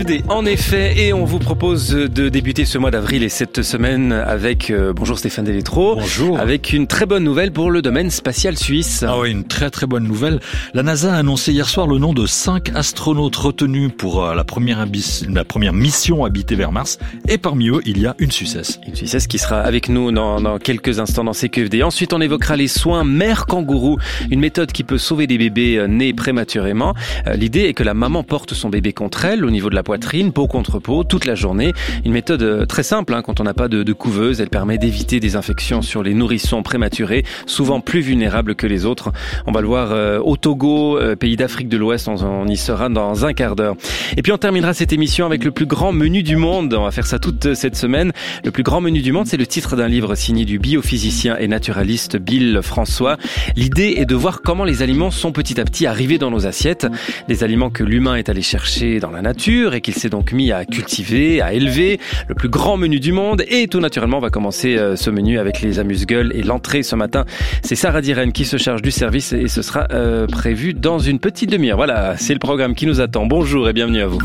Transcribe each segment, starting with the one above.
l'idée, en effet, et on vous propose de débuter ce mois d'avril et cette semaine avec, bonjour Stéphane Deletro. Bonjour. Avec une très bonne nouvelle pour le domaine spatial suisse. Ah oui, une très très bonne nouvelle. La NASA a annoncé hier soir le nom de 5 astronautes retenus pour la première mission habitée vers Mars. Et parmi eux, il y a une Suissesse. Une Suissesse qui sera avec nous dans quelques instants dans CQFD. Ensuite, on évoquera les soins mère kangourou, une méthode qui peut sauver des bébés nés prématurément. L'idée est que la maman porte son bébé contre elle, au niveau de la poitrine, peau contre peau, toute la journée. Une méthode très simple, quand on n'a pas de couveuse. Elle permet d'éviter des infections sur les nourrissons prématurés, souvent plus vulnérables que les autres. On va le voir au Togo, pays d'Afrique de l'Ouest. On y sera dans un quart d'heure. Et puis on terminera cette émission avec le plus grand menu du monde. On va faire ça toute cette semaine. Le plus grand menu du monde, c'est le titre d'un livre signé du biophysicien et naturaliste Bill François. L'idée est de voir comment les aliments sont petit à petit arrivés dans nos assiettes. Des aliments que l'humain est allé chercher dans la nature et qu'il s'est donc mis à cultiver, à élever. Le plus grand menu du monde. Et tout naturellement, on va commencer ce menu avec les amuse-gueules et l'entrée ce matin. C'est Sarah Diren qui se charge du service et ce sera prévu dans une petite demi-heure. Voilà, c'est le programme qui nous attend. Bonjour et bienvenue à vous.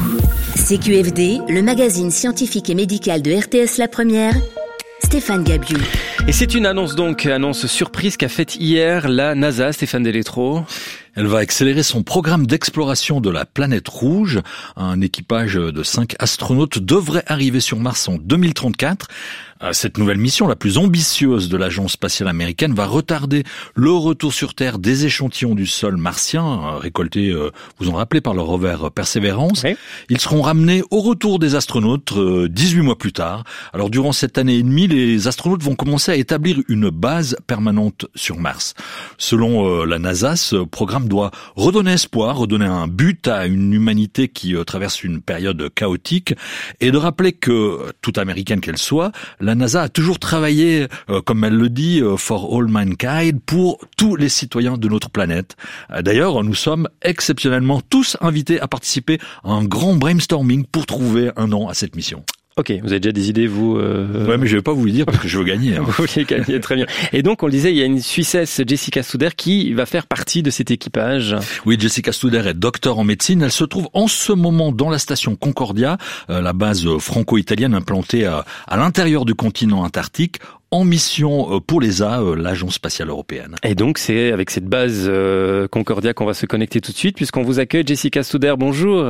CQFD, le magazine scientifique et médical de RTS La Première, Stéphane Gabiou. Et c'est une annonce surprise qu'a faite hier la NASA, Stéphane Deletro. Elle va accélérer son programme d'exploration de la planète rouge. Un équipage de 5 astronautes devrait arriver sur Mars en 2034. Cette nouvelle mission, la plus ambitieuse de l'agence spatiale américaine, va retarder le retour sur Terre des échantillons du sol martien, récoltés, vous en rappelez, par le rover Perseverance. Oui. Ils seront ramenés au retour des astronautes 18 mois plus tard. Alors durant cette année et demie, les astronautes vont commencer à établir une base permanente sur Mars. Selon la NASA, ce programme doit redonner espoir, redonner un but à une humanité qui traverse une période chaotique, et de rappeler que, toute américaine qu'elle soit, la NASA a toujours travaillé, comme elle le dit, for all mankind, pour tous les citoyens de notre planète. D'ailleurs, nous sommes exceptionnellement tous invités à participer à un grand brainstorming pour trouver un nom à cette mission. Ok, vous avez déjà des idées, vous Ouais, mais je vais pas vous le dire parce que je veux gagner. Vous voulez gagner, très bien. Et donc, on le disait, il y a une Suissesse, Jessica Studer, qui va faire partie de cet équipage. Oui, Jessica Studer est docteur en médecine. Elle se trouve en ce moment dans la station Concordia, la base franco-italienne implantée à l'intérieur du continent antarctique, en mission pour l'ESA, l'Agence spatiale européenne. Et donc, c'est avec cette base Concordia qu'on va se connecter tout de suite, puisqu'on vous accueille. Jessica Studer, bonjour.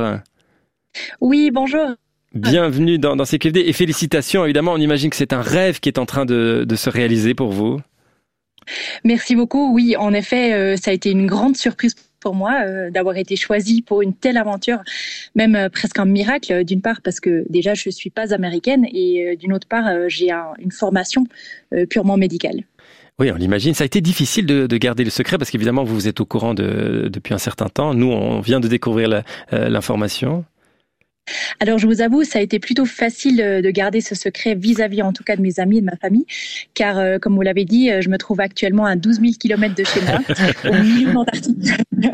Oui, bonjour. Bienvenue dans CQFD et félicitations, évidemment, on imagine que c'est un rêve qui est en train de se réaliser pour vous. Merci beaucoup, oui, en effet, ça a été une grande surprise pour moi d'avoir été choisie pour une telle aventure, même presque un miracle, d'une part parce que déjà je ne suis pas américaine et d'une autre part j'ai une formation purement médicale. Oui, on l'imagine. Ça a été difficile de garder le secret parce qu'évidemment vous êtes au courant depuis un certain temps. Nous, on vient de découvrir l'information. Alors, je vous avoue, ça a été plutôt facile de garder ce secret vis-à-vis, en tout cas, de mes amis et de ma famille, car, comme vous l'avez dit, je me trouve actuellement à 12 000 kilomètres de chez moi, au milieu de l'Antarctique.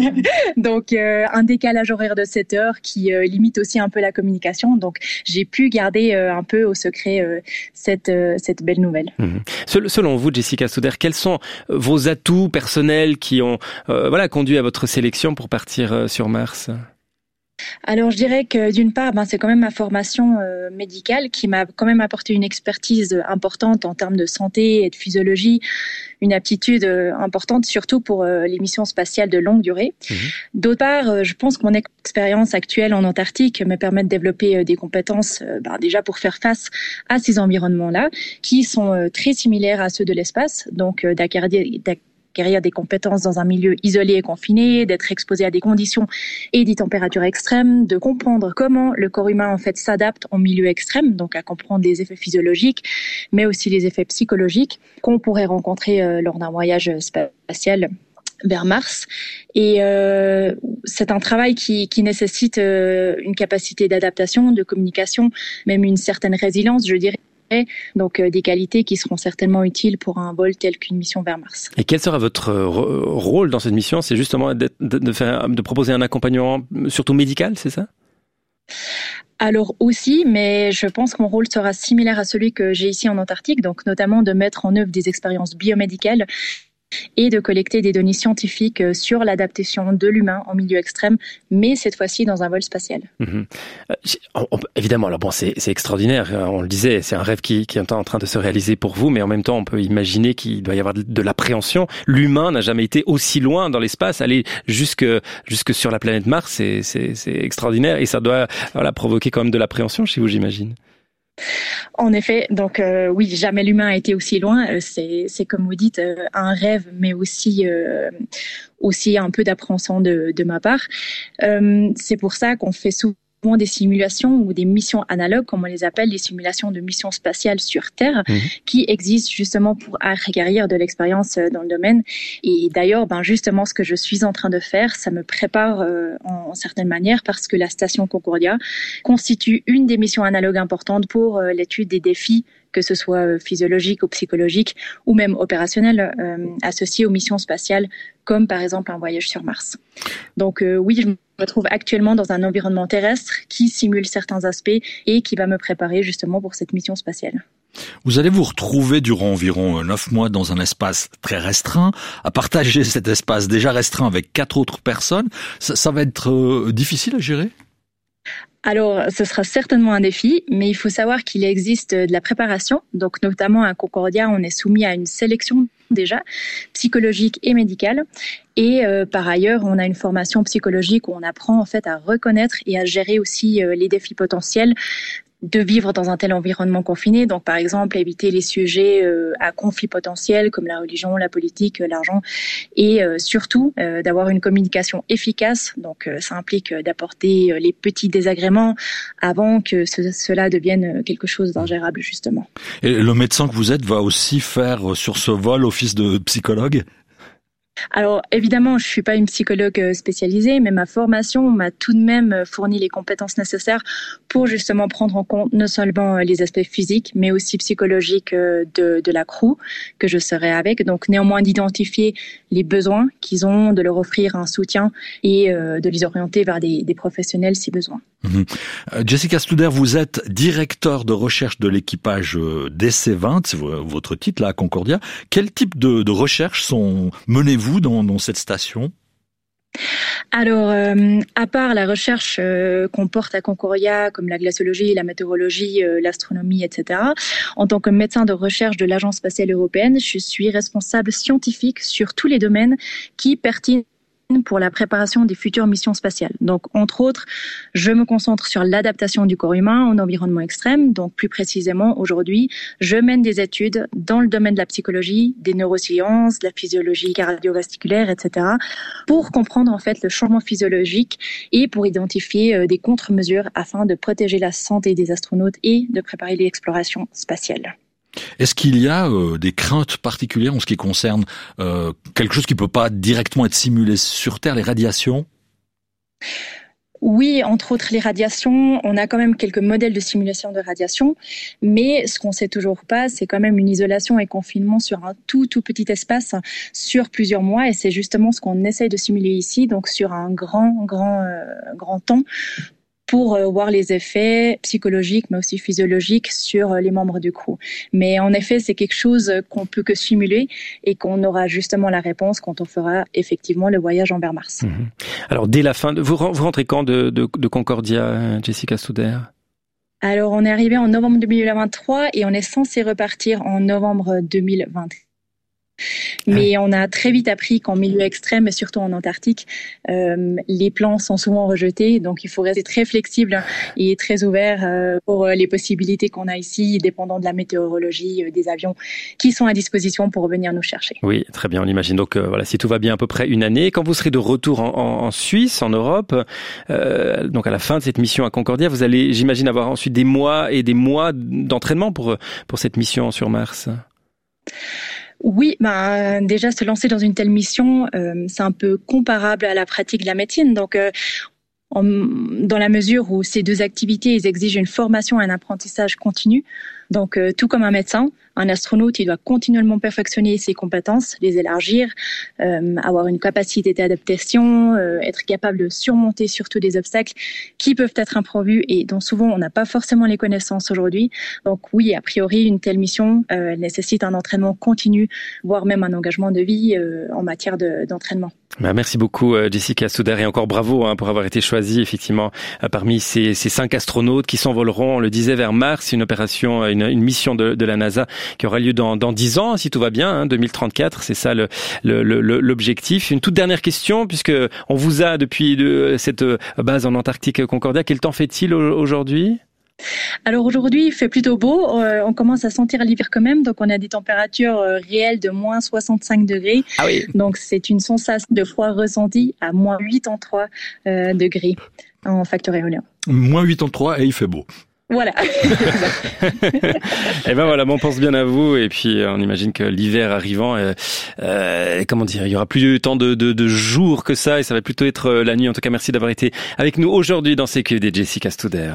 Donc, un décalage horaire de 7 heures qui limite aussi un peu la communication. Donc, j'ai pu garder un peu au secret cette belle nouvelle. Mmh. Selon vous, Jessica Studer, quels sont vos atouts personnels qui ont conduit à votre sélection pour partir sur Mars ? Alors, je dirais que d'une part, c'est quand même ma formation médicale qui m'a quand même apporté une expertise importante en termes de santé et de physiologie, une aptitude importante surtout pour les missions spatiales de longue durée. Mmh. D'autre part, je pense que mon expérience actuelle en Antarctique me permet de développer des compétences déjà pour faire face à ces environnements-là qui sont très similaires à ceux de l'espace, donc d'acquérir des compétences dans un milieu isolé et confiné, d'être exposé à des conditions et des températures extrêmes, de comprendre comment le corps humain en fait s'adapte en milieu extrême, donc à comprendre les effets physiologiques, mais aussi les effets psychologiques qu'on pourrait rencontrer lors d'un voyage spatial vers Mars. Et c'est un travail qui nécessite une capacité d'adaptation, de communication, même une certaine résilience, je dirais. Donc des qualités qui seront certainement utiles pour un vol tel qu'une mission vers Mars. Et quel sera votre rôle dans cette mission ? C'est justement de proposer un accompagnement surtout médical, c'est ça ? Alors aussi, mais je pense que mon rôle sera similaire à celui que j'ai ici en Antarctique, donc notamment de mettre en œuvre des expériences biomédicales et de collecter des données scientifiques sur l'adaptation de l'humain en milieu extrême, mais cette fois-ci dans un vol spatial. Évidemment, alors bon, c'est extraordinaire, on le disait, c'est un rêve qui est en train de se réaliser pour vous, mais en même temps, on peut imaginer qu'il doit y avoir de l'appréhension. L'humain n'a jamais été aussi loin dans l'espace, aller jusque sur la planète Mars, c'est extraordinaire, et ça doit provoquer quand même de l'appréhension chez vous, j'imagine. En effet, donc oui, jamais l'humain a été aussi loin. C'est comme vous dites, un rêve, mais aussi un peu d'appréhension de ma part. C'est pour ça qu'on fait souvent des simulations ou des missions analogues, comme on les appelle, les simulations de missions spatiales sur Terre, qui existent justement pour acquérir de l'expérience dans le domaine. Et d'ailleurs, justement, ce que je suis en train de faire, ça me prépare en certaine manière, parce que la station Concordia constitue une des missions analogues importantes pour l'étude des défis, que ce soit physiologique ou psychologique, ou même opérationnel, associés aux missions spatiales, comme par exemple un voyage sur Mars. Donc oui, je me trouve actuellement dans un environnement terrestre qui simule certains aspects et qui va me préparer justement pour cette mission spatiale. Vous allez vous retrouver durant environ 9 mois dans un espace très restreint, à partager cet espace déjà restreint avec 4 autres personnes. Ça va être difficile à gérer ? Alors, ce sera certainement un défi, mais il faut savoir qu'il existe de la préparation. Donc, notamment à Concordia, on est soumis à une sélection déjà psychologique et médicale. Et par ailleurs, on a une formation psychologique où on apprend en fait à reconnaître et à gérer aussi les défis potentiels de vivre dans un tel environnement confiné. Donc, par exemple, éviter les sujets à conflit potentiel comme la religion, la politique, l'argent, et surtout d'avoir une communication efficace. Donc, ça implique d'apporter les petits désagréments avant que cela devienne quelque chose d'ingérable, justement. Et le médecin que vous êtes va aussi faire sur ce vol office de psychologue ? Alors évidemment, je suis pas une psychologue spécialisée, mais ma formation m'a tout de même fourni les compétences nécessaires pour justement prendre en compte non seulement les aspects physiques, mais aussi psychologiques de la crew que je serai avec. Donc néanmoins d'identifier les besoins qu'ils ont, de leur offrir un soutien et de les orienter vers des professionnels si besoin. Jessica Studer, vous êtes directeur de recherche de l'équipage DC-20, c'est votre titre là à Concordia. Quel type de recherches menez-vous dans cette station ? Alors, à part la recherche qu'on porte à Concordia, comme la glaciologie, la météorologie, l'astronomie, etc., en tant que médecin de recherche de l'Agence spatiale européenne, je suis responsable scientifique sur tous les domaines qui pertinent pour la préparation des futures missions spatiales. Donc, entre autres, je me concentre sur l'adaptation du corps humain en environnement extrême. Donc, plus précisément, aujourd'hui, je mène des études dans le domaine de la psychologie, des neurosciences, de la physiologie cardiovasculaire, etc., pour comprendre en fait le changement physiologique et pour identifier des contre-mesures afin de protéger la santé des astronautes et de préparer l'exploration spatiale. Est-ce qu'il y a des craintes particulières en ce qui concerne quelque chose qui peut pas directement être simulé sur Terre, les radiations ? Oui, entre autres les radiations. On a quand même quelques modèles de simulation de radiation, mais ce qu'on sait toujours pas, c'est quand même une isolation et confinement sur un tout petit espace sur plusieurs mois, et c'est justement ce qu'on essaye de simuler ici, donc sur un grand temps, pour voir les effets psychologiques, mais aussi physiologiques sur les membres du crew. Mais en effet, c'est quelque chose qu'on peut que simuler et qu'on aura justement la réponse quand on fera effectivement le voyage envers Mars. Alors, dès la fin, vous rentrez quand de Concordia, Jessica Studer ? Alors, on est arrivé en novembre 2023 et on est censé repartir en novembre 2020. Mais on a très vite appris qu'en milieu extrême, et surtout en Antarctique, les plans sont souvent rejetés. Donc, il faut rester très flexible et très ouvert pour les possibilités qu'on a ici, dépendant de la météorologie, des avions qui sont à disposition pour venir nous chercher. Oui, très bien, on imagine. Donc, voilà, si tout va bien, à peu près une année. Quand vous serez de retour en Suisse, en Europe, donc à la fin de cette mission à Concordia, vous allez, j'imagine, avoir ensuite des mois et des mois d'entraînement pour cette mission sur Mars. Oui, déjà se lancer dans une telle mission, c'est un peu comparable à la pratique de la médecine. Donc, dans la mesure où ces deux activités, ils exigent une formation et un apprentissage continu. Donc, tout comme un médecin, Un astronaute, il doit continuellement perfectionner ses compétences, les élargir, avoir une capacité d'adaptation, être capable de surmonter surtout des obstacles qui peuvent être imprévus et dont souvent on n'a pas forcément les connaissances aujourd'hui. Donc oui, a priori, une telle mission nécessite un entraînement continu, voire même un engagement de vie en matière d'entraînement. Merci beaucoup Jessica Stouder et encore bravo pour avoir été choisie effectivement parmi ces 5 astronautes qui s'envoleront, on le disait, vers Mars, une opération, une mission de la NASA qui aura lieu dans 10 ans si tout va bien, 2034, c'est ça l'objectif. Une toute dernière question puisque on vous a depuis cette base en Antarctique Concordia, quel temps fait-il aujourd'hui ? Alors aujourd'hui, il fait plutôt beau. On commence à sentir l'hiver quand même. Donc on a des températures réelles de moins 65 degrés. Ah oui. Donc c'est une sensation de froid ressentie à moins 83 degrés en facteur éolien. Moins 83 et il fait beau. Voilà. Et ben voilà, on pense bien à vous et puis on imagine que l'hiver arrivant, comment dire, il y aura plus tant de jours que ça et ça va plutôt être la nuit. En tout cas, merci d'avoir été avec nous aujourd'hui dans CQFD, Jessica Stouder.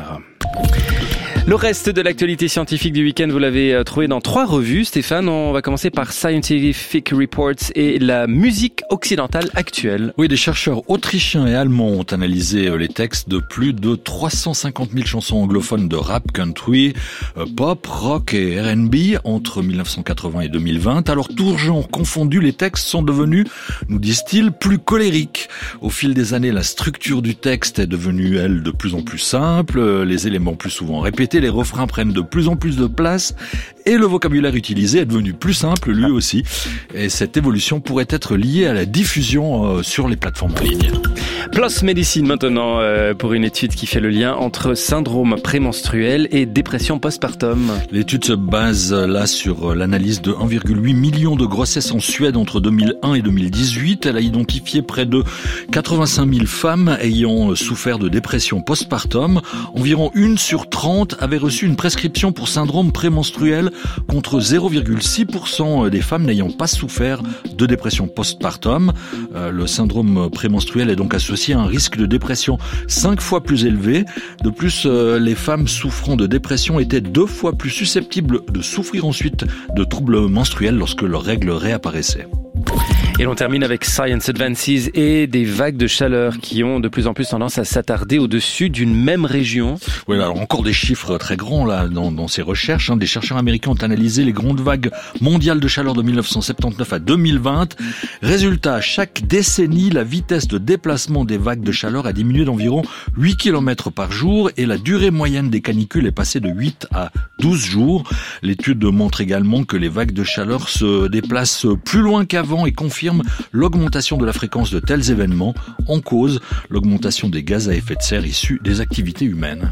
Le reste de l'actualité scientifique du week-end, vous l'avez trouvé dans 3 revues. Stéphane, on va commencer par Scientific Reports et la musique occidentale actuelle. Oui, des chercheurs autrichiens et allemands ont analysé les textes de plus de 350 000 chansons anglophones de rap, country, pop, rock et R&B entre 1980 et 2020. Alors, tous genres confondus, les textes sont devenus, nous disent-ils, plus colériques. Au fil des années, la structure du texte est devenue, elle, de plus en plus simple, les éléments plus souvent répétés, les refrains prennent de plus en plus de place et le vocabulaire utilisé est devenu plus simple lui aussi. Et cette évolution pourrait être liée à la diffusion sur les plateformes en ligne. PLOS Medicine maintenant pour une étude qui fait le lien entre syndrome prémenstruel et dépression postpartum. L'étude se base là sur l'analyse de 1,8 million de grossesses en Suède entre 2001 et 2018. Elle a identifié près de 85 000 femmes ayant souffert de dépression postpartum. Environ 1 sur 30 avait reçu une prescription pour syndrome prémenstruel contre 0,6% des femmes n'ayant pas souffert de dépression postpartum. Le syndrome prémenstruel est donc associé à un risque de dépression 5 fois plus élevé. De plus, les femmes souffrant de dépression étaient 2 fois plus susceptibles de souffrir ensuite de troubles menstruels lorsque leurs règles réapparaissaient. Et l'on termine avec Science Advances et des vagues de chaleur qui ont de plus en plus tendance à s'attarder au-dessus d'une même région. Oui, alors encore des chiffres très grands là dans ces recherches. Des chercheurs américains ont analysé les grandes vagues mondiales de chaleur de 1979 à 2020. Résultat, chaque décennie, la vitesse de déplacement des vagues de chaleur a diminué d'environ 8 km par jour et la durée moyenne des canicules est passée de 8 à 12 jours. L'étude montre également que les vagues de chaleur se déplacent plus loin qu'avant et confirme l'augmentation de la fréquence de tels événements, en cause l'augmentation des gaz à effet de serre issus des activités humaines.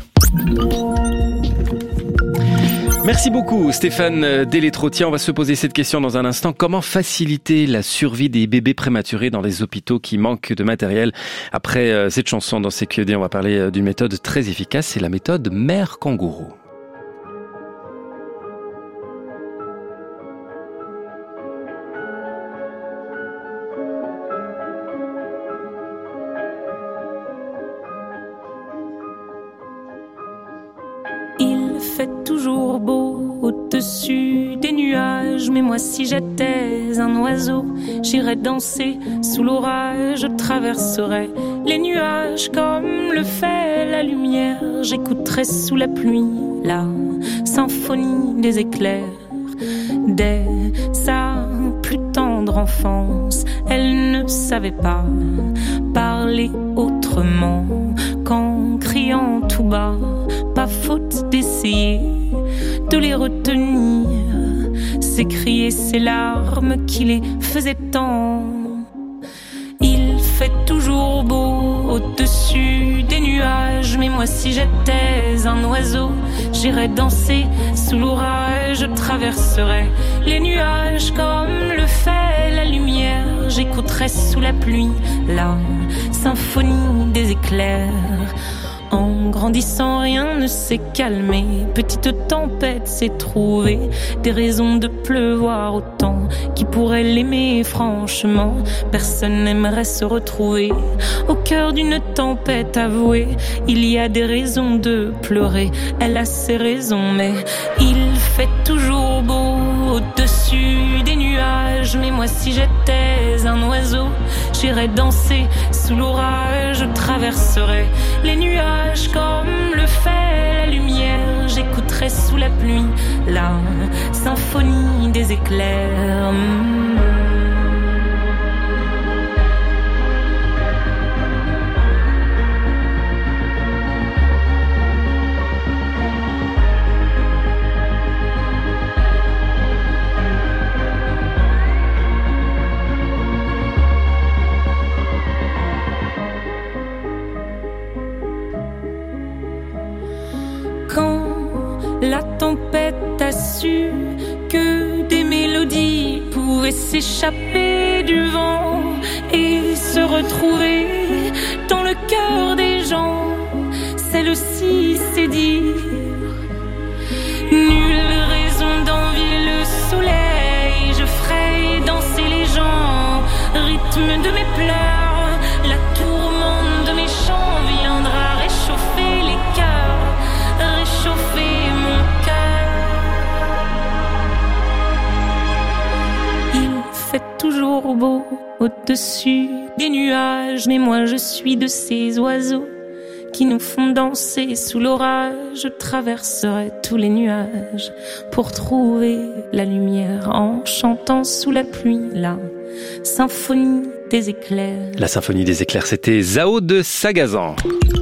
Merci beaucoup Stéphane Delétrotier. On va se poser cette question dans un instant. Comment faciliter la survie des bébés prématurés dans les hôpitaux qui manquent de matériel? Après cette chanson dans CQFD, on va parler d'une méthode très efficace, c'est la méthode mère kangourou. Il fait toujours beau au-dessus des nuages, mais moi si j'étais un oiseau, j'irais danser sous l'orage, je traverserais les nuages comme le fait la lumière, j'écouterais sous la pluie la symphonie des éclairs. Dès sa plus tendre enfance, elle ne savait pas parler autrement qu'en criant tout bas. Pas faute d'essayer de les retenir, s'écrier ces larmes qui les faisaient tant. Il fait toujours beau au-dessus des nuages, mais moi si j'étais un oiseau, j'irais danser sous l'orage, je traverserais les nuages comme le fait la lumière, j'écouterais sous la pluie la symphonie des éclairs. En grandissant, rien ne s'est calmé. Petite tempête s'est trouvée, des raisons de pleuvoir autant. Qui pourrait l'aimer franchement? Personne n'aimerait se retrouver au cœur d'une tempête avouée. Il y a des raisons de pleurer, elle a ses raisons, mais il fait toujours beau nuages. Mais moi si j'étais un oiseau, j'irais danser sous l'orage. Je traverserais les nuages comme le fait la lumière. J'écouterais sous la pluie la symphonie des éclairs. La tempête a su que des mélodies pouvaient s'échapper du vent et se retrouver dans le cœur des gens. Celle-ci, c'est dire nulle raison d'envier le soleil. Je ferai danser les gens, rythme de mes pleurs. La tourmente de mes chants viendra réchauffer les cœurs, réchauffer mon cœur. Il fait toujours beau au-dessus des nuages, mais moi je suis de ces oiseaux qui nous font danser sous l'orage. Je traverserai tous les nuages pour trouver la lumière en chantant sous la pluie la symphonie des éclairs. La symphonie des éclairs, c'était Zao de Sagazan.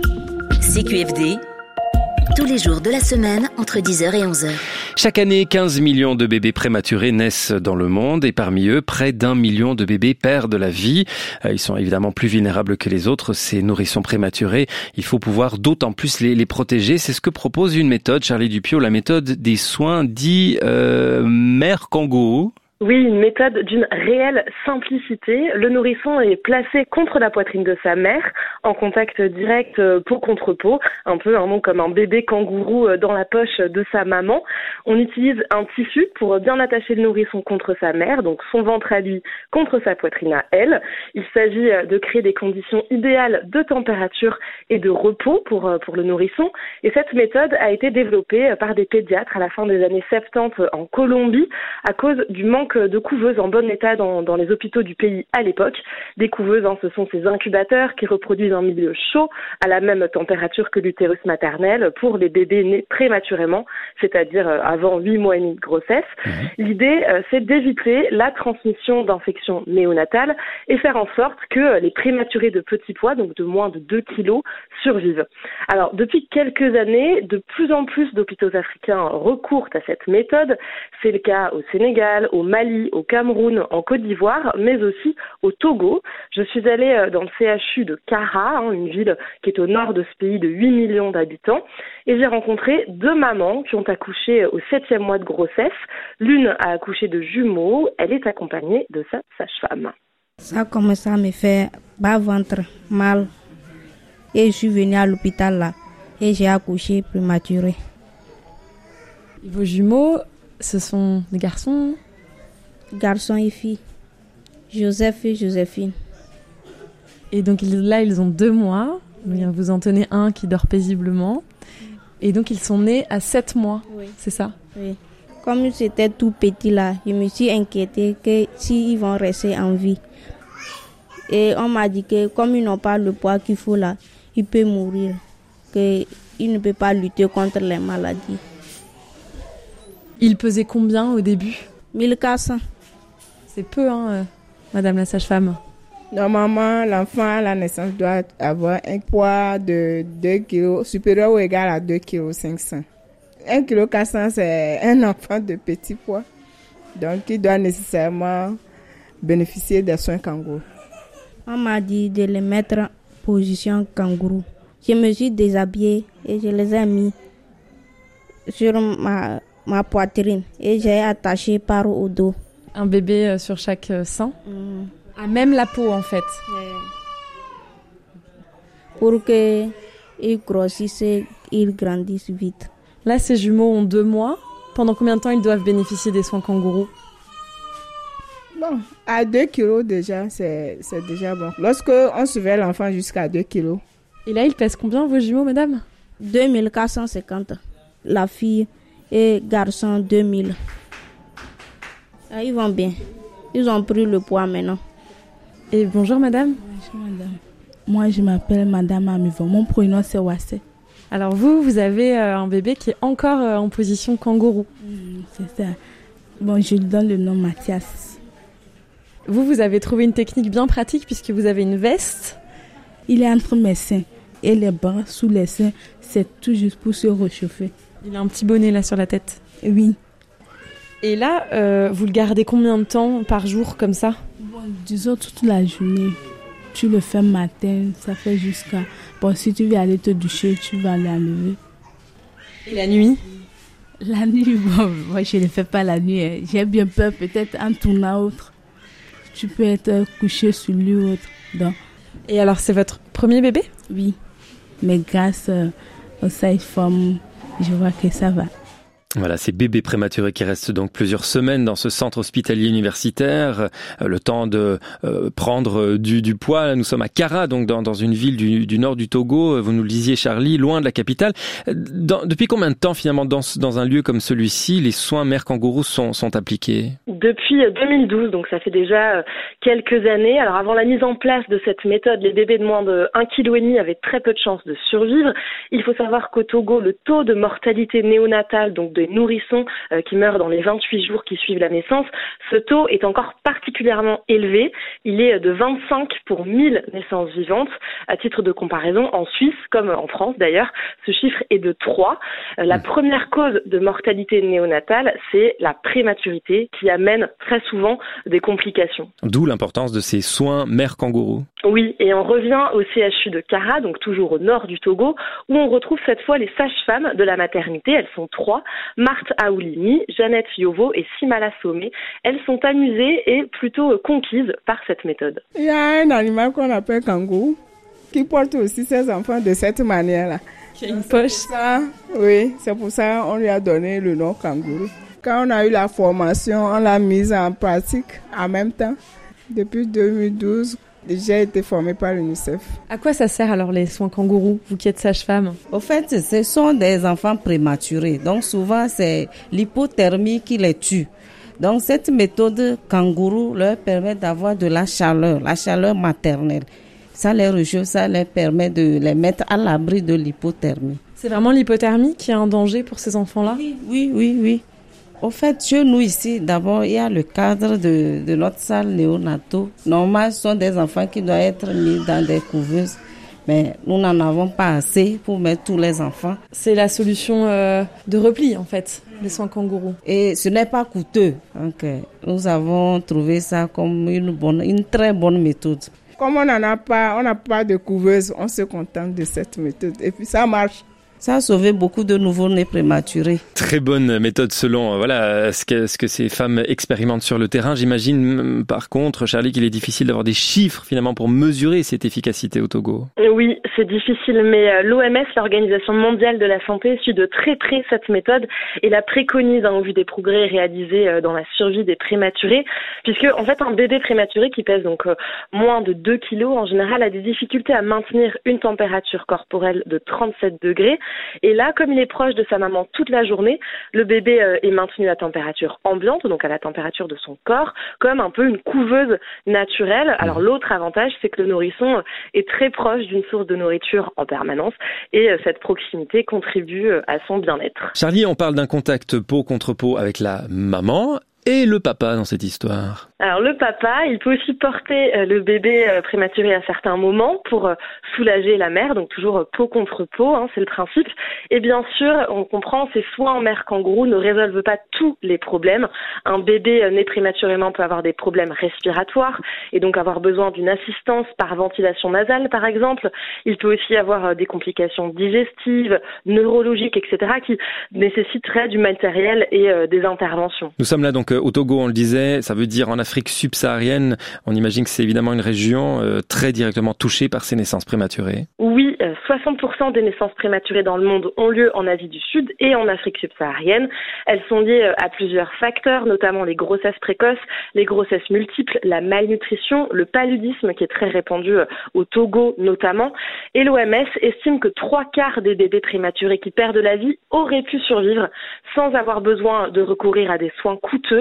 CQFD, tous les jours de la semaine entre 10h et 11h. Chaque année, 15 millions de bébés prématurés naissent dans le monde et parmi eux, près d'1 million de bébés perdent la vie. Ils sont évidemment plus vulnérables que les autres, ces nourrissons prématurés. Il faut pouvoir d'autant plus les protéger. C'est ce que propose une méthode, Charlie Dupiot, la méthode des soins dits mère kangourou. Oui, une méthode d'une réelle simplicité. Le nourrisson est placé contre la poitrine de sa mère, en contact direct peau contre peau, un peu comme un bébé kangourou dans la poche de sa maman. On utilise un tissu pour bien attacher le nourrisson contre sa mère, donc son ventre à lui contre sa poitrine à elle. Il s'agit de créer des conditions idéales de température et de repos pour le nourrisson. Et cette méthode a été développée par des pédiatres à la fin des années 70 en Colombie à cause du manque de couveuses en bon état dans les hôpitaux du pays à l'époque. Des couveuses, ce sont ces incubateurs qui reproduisent un milieu chaud à la même température que l'utérus maternel pour les bébés nés prématurément, c'est-à-dire avant 8 mois et demi de grossesse. L'idée, c'est d'éviter la transmission d'infections néonatales et faire en sorte que les prématurés de petits poids, donc de moins de 2 kilos, survivent. Alors, depuis quelques années, de plus en plus d'hôpitaux africains recourent à cette méthode. C'est le cas au Sénégal, au Mali, au Cameroun, en Côte d'Ivoire, mais aussi au Togo. Je suis allée dans le CHU de Kara, une ville qui est au nord de ce pays de 8 millions d'habitants, et j'ai rencontré 2 mamans qui ont accouché au 7e mois de grossesse. L'une a accouché de jumeaux, elle est accompagnée de sa sage-femme. Ça a commencé à me faire bas-ventre, mal, et je suis venue à l'hôpital là, et j'ai accouché prématuré. Vos jumeaux, ce sont des garçons ? Garçon et fille, Joseph et Joséphine. Et donc là, ils ont 2 mois. Vous en tenez un qui dort paisiblement. Et donc, ils sont nés à 7 mois, oui. C'est ça ? Oui. Comme c'était tout petit là, je me suis inquiétée que s'ils vont rester en vie. Et on m'a dit que comme ils n'ont pas le poids qu'il faut là, ils peuvent mourir. Qu'ils ne peuvent pas lutter contre les maladies. Ils pesaient combien au début ? 1400. C'est peu, Madame la sage-femme. Normalement, l'enfant à la naissance doit avoir un poids de 2 kg, supérieur ou égal à 2,5 kg. 1,4 kg, c'est un enfant de petit poids. Donc, il doit nécessairement bénéficier des soins kangourous. On m'a dit de les mettre en position kangourou. Je me suis déshabillée et je les ai mis sur ma poitrine et j'ai attaché par au dos. Un bébé sur chaque sein à même la peau en fait. Pour qu'ils grossissent et ils grandissent vite. Là, ces jumeaux ont 2 mois. Pendant combien de temps ils doivent bénéficier des soins kangourous ? Bon, à 2 kilos déjà, c'est déjà bon. Lorsque on surveille l'enfant jusqu'à 2 kilos. Et là, ils pèsent combien vos jumeaux, madame ? 2450. La fille et garçon 2000. Ah, ils vont bien. Ils ont pris le poids maintenant. Et bonjour madame. Bonjour madame. Moi je m'appelle madame Amivo. Mon prénom c'est Wassé. Alors vous avez un bébé qui est encore en position kangourou. C'est ça. Bon, je lui donne le nom Mathias. Vous avez trouvé une technique bien pratique puisque vous avez une veste. Il est entre mes seins et les bras sous les seins, c'est tout juste pour se réchauffer. Il a un petit bonnet là sur la tête. Oui. Et là, vous le gardez combien de temps par jour comme ça? Bon, disons toute la journée. Tu le fais matin, ça fait jusqu'à... Bon, si tu veux aller te doucher, tu vas l'enlever. Et la nuit? La nuit, bon, moi je ne le fais pas la nuit. Hein. J'ai bien peur, peut-être en tournant autre. Tu peux être couché sur lui ou autre. Donc. Et alors, c'est votre premier bébé? Oui. Mais grâce au sage-femme, je vois que ça va. Voilà, ces bébés prématurés qui restent donc plusieurs semaines dans ce centre hospitalier universitaire, le temps de prendre du poids. Nous sommes à Kara, donc dans une ville du nord du Togo. Vous nous le disiez, Charlie, loin de la capitale. Depuis combien de temps, finalement, dans un lieu comme celui-ci, les soins mère kangourou sont appliqués? Depuis 2012, donc ça fait déjà quelques années. Alors avant la mise en place de cette méthode, les bébés de moins de 1,5 kg avaient très peu de chances de survivre. Il faut savoir qu'au Togo, le taux de mortalité néonatale, donc des nourrissons qui meurent dans les 28 jours qui suivent la naissance, ce taux est encore particulièrement élevé. Il est de 25 pour 1000 naissances vivantes. À titre de comparaison, en Suisse, comme en France d'ailleurs, ce chiffre est de 3. La première cause de mortalité néonatale, c'est la prématurité qui amène très souvent des complications. D'où l'importance de ces soins mère kangourou. Oui, et on revient au CHU de Kara, donc toujours au nord du Togo, où on retrouve cette fois les sages-femmes de la maternité. Elles sont 3, Marthe Aoulimi, Jeannette Yovo et Simala Somé. Elles sont amusées et plutôt conquises par cette méthode. Il y a un animal qu'on appelle kangourou, qui porte aussi ses enfants de cette manière-là. Qui a une poche. Oui, c'est pour ça qu'on lui a donné le nom kangourou. Quand on a eu la formation, on l'a mise en pratique en même temps. Depuis 2012, j'ai été formée par l'UNICEF. À quoi ça sert alors les soins kangourous, vous qui êtes sage-femme? Au fait, ce sont des enfants prématurés. Donc souvent, c'est l'hypothermie qui les tue. Donc cette méthode kangourou leur permet d'avoir de la chaleur maternelle. Ça les réchauffe, ça leur permet de les mettre à l'abri de l'hypothermie. C'est vraiment l'hypothermie qui est un danger pour ces enfants-là? Oui. Au fait, chez nous ici, d'abord, il y a le cadre de notre salle néonato. Normalement, ce sont des enfants qui doivent être mis dans des couveuses. Mais nous n'en avons pas assez pour mettre tous les enfants. C'est la solution de repli, en fait, les soins kangourous. Et ce n'est pas coûteux. Donc, nous avons trouvé ça comme une très bonne méthode. Comme on n'a pas de couveuse, on se contente de cette méthode. Et puis ça marche. Ça a sauvé beaucoup de nouveau-nés prématurés. Très bonne méthode selon ce que ces femmes expérimentent sur le terrain. J'imagine par contre, Charlie, qu'il est difficile d'avoir des chiffres finalement pour mesurer cette efficacité au Togo. Oui, c'est difficile, mais l'OMS, l'Organisation mondiale de la santé, suit de très près cette méthode et la préconise au vu des progrès réalisés dans la survie des prématurés, puisque en fait un bébé prématuré qui pèse donc moins de 2 kilos en général a des difficultés à maintenir une température corporelle de 37 degrés. Et là, comme il est proche de sa maman toute la journée, le bébé est maintenu à température ambiante, donc à la température de son corps, comme un peu une couveuse naturelle. Alors l'autre avantage, c'est que le nourrisson est très proche d'une source de nourriture en permanence et cette proximité contribue à son bien-être. Charlie, on parle d'un contact peau contre peau avec la maman. Et le papa dans cette histoire? Alors le papa, il peut aussi porter le bébé prématuré à certains moments pour soulager la mère, donc toujours peau contre peau, c'est le principe. Et bien sûr, on comprend, ces soins en mère kangourou ne résolvent pas tous les problèmes. Un bébé né prématurément peut avoir des problèmes respiratoires et donc avoir besoin d'une assistance par ventilation nasale par exemple. Il peut aussi avoir des complications digestives, neurologiques, etc. qui nécessiteraient du matériel et des interventions. Nous sommes là donc au Togo, on le disait, ça veut dire en Afrique subsaharienne. On imagine que c'est évidemment une région très directement touchée par ces naissances prématurées. Oui, 60% des naissances prématurées dans le monde ont lieu en Asie du Sud et en Afrique subsaharienne. Elles sont liées à plusieurs facteurs, notamment les grossesses précoces, les grossesses multiples, la malnutrition, le paludisme qui est très répandu au Togo notamment. Et l'OMS estime que 3/4 des bébés prématurés qui perdent la vie auraient pu survivre sans avoir besoin de recourir à des soins coûteux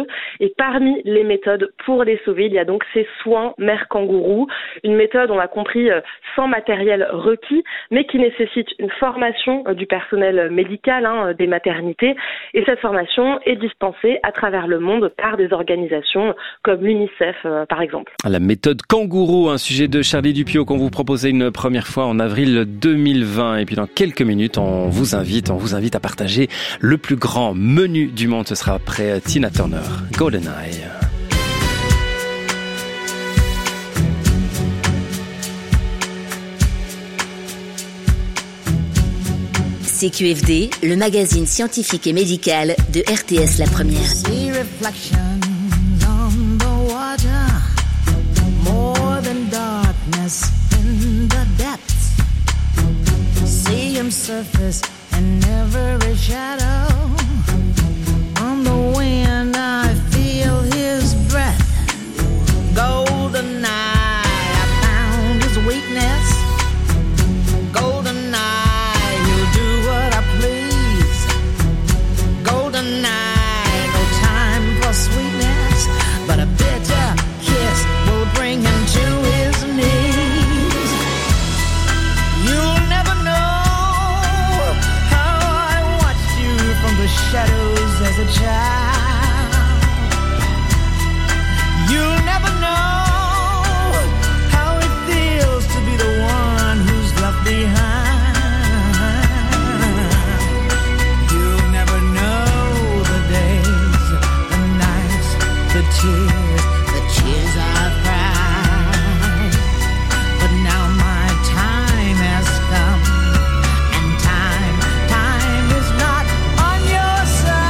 eux. Et parmi les méthodes pour les sauver, il y a donc ces soins mère kangourou, une méthode, on l'a compris, sans matériel requis, mais qui nécessite une formation du personnel médical, des maternités. Et cette formation est dispensée à travers le monde par des organisations comme l'UNICEF, par exemple. La méthode kangourou, un sujet de Charlie Dupiot qu'on vous proposait une première fois en avril 2020. Et puis dans quelques minutes, on vous invite à partager le plus grand menu du monde. Ce sera après Tina Turner, GoldenEye. CQFD, le magazine scientifique et médical de RTS La Première. See reflections on the water, more than darkness in the depths. See him surface in every shadow. On the wind I feel his breath. Golden eye, I found his weakness. Golden eye, he'll do what I please. Golden eye, no time for sweetness, but a bitter kiss will bring him to his knees. You'll never know how I watched you from the shadows as a child. You'll never know how it feels to be the one who's left behind. You'll never know the days, the nights, the tears I've cried. But now my time has come, and time is not on your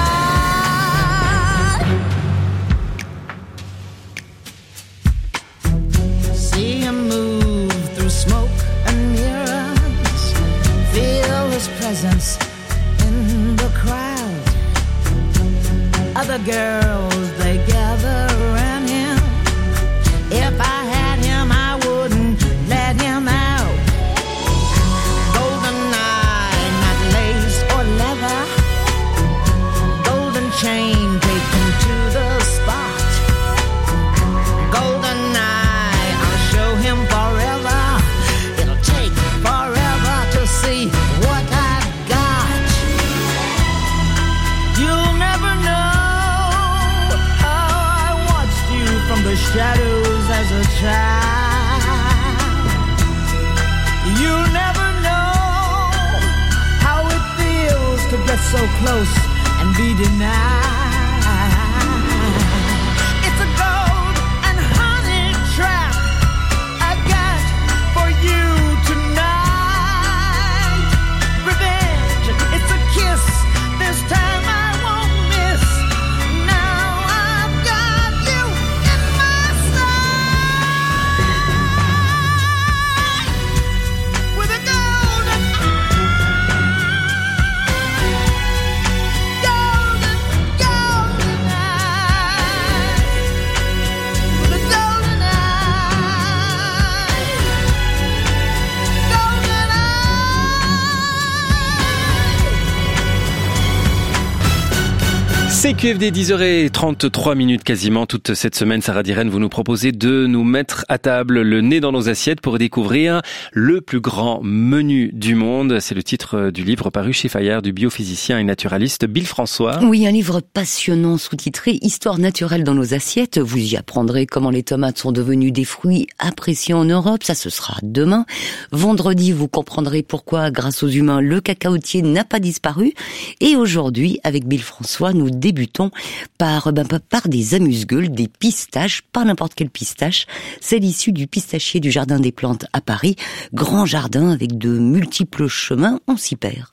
side. See him move through smoke and mirrors, feel his presence in the crowd. Other girls, they gather around him. If I had him, I wouldn't let him out. Golden eye, not lace or leather. Golden chain, take him to the spot. Golden eye, I'll show him forever. It'll take forever to see what I've got. You'll never know how I watched you from the shadows as a child. You'll never know how it feels to get so close and be denied. It's a gold and honey trap I got for you tonight. Revenge, it's a kiss, this time I won't miss. Now I've got you in my sight. With a golden CQFD, 10h33 quasiment toute cette semaine. Sarah Diren, vous nous proposez de nous mettre à table, le nez dans nos assiettes pour découvrir le plus grand menu du monde. C'est le titre du livre paru chez Fayard du biophysicien et naturaliste Bill François. Oui, un livre passionnant sous-titré « Histoire naturelle dans nos assiettes ». Vous y apprendrez comment les tomates sont devenues des fruits appréciés en Europe. Ça, ce sera demain. Vendredi, vous comprendrez pourquoi, grâce aux humains, le cacaotier n'a pas disparu. Et aujourd'hui, avec Bill François, nous débutons par des amuse-gueules, des pistaches, pas n'importe quel pistache. C'est l'issue du pistachier du Jardin des Plantes à Paris. Grand jardin avec de multiples chemins, on s'y perd.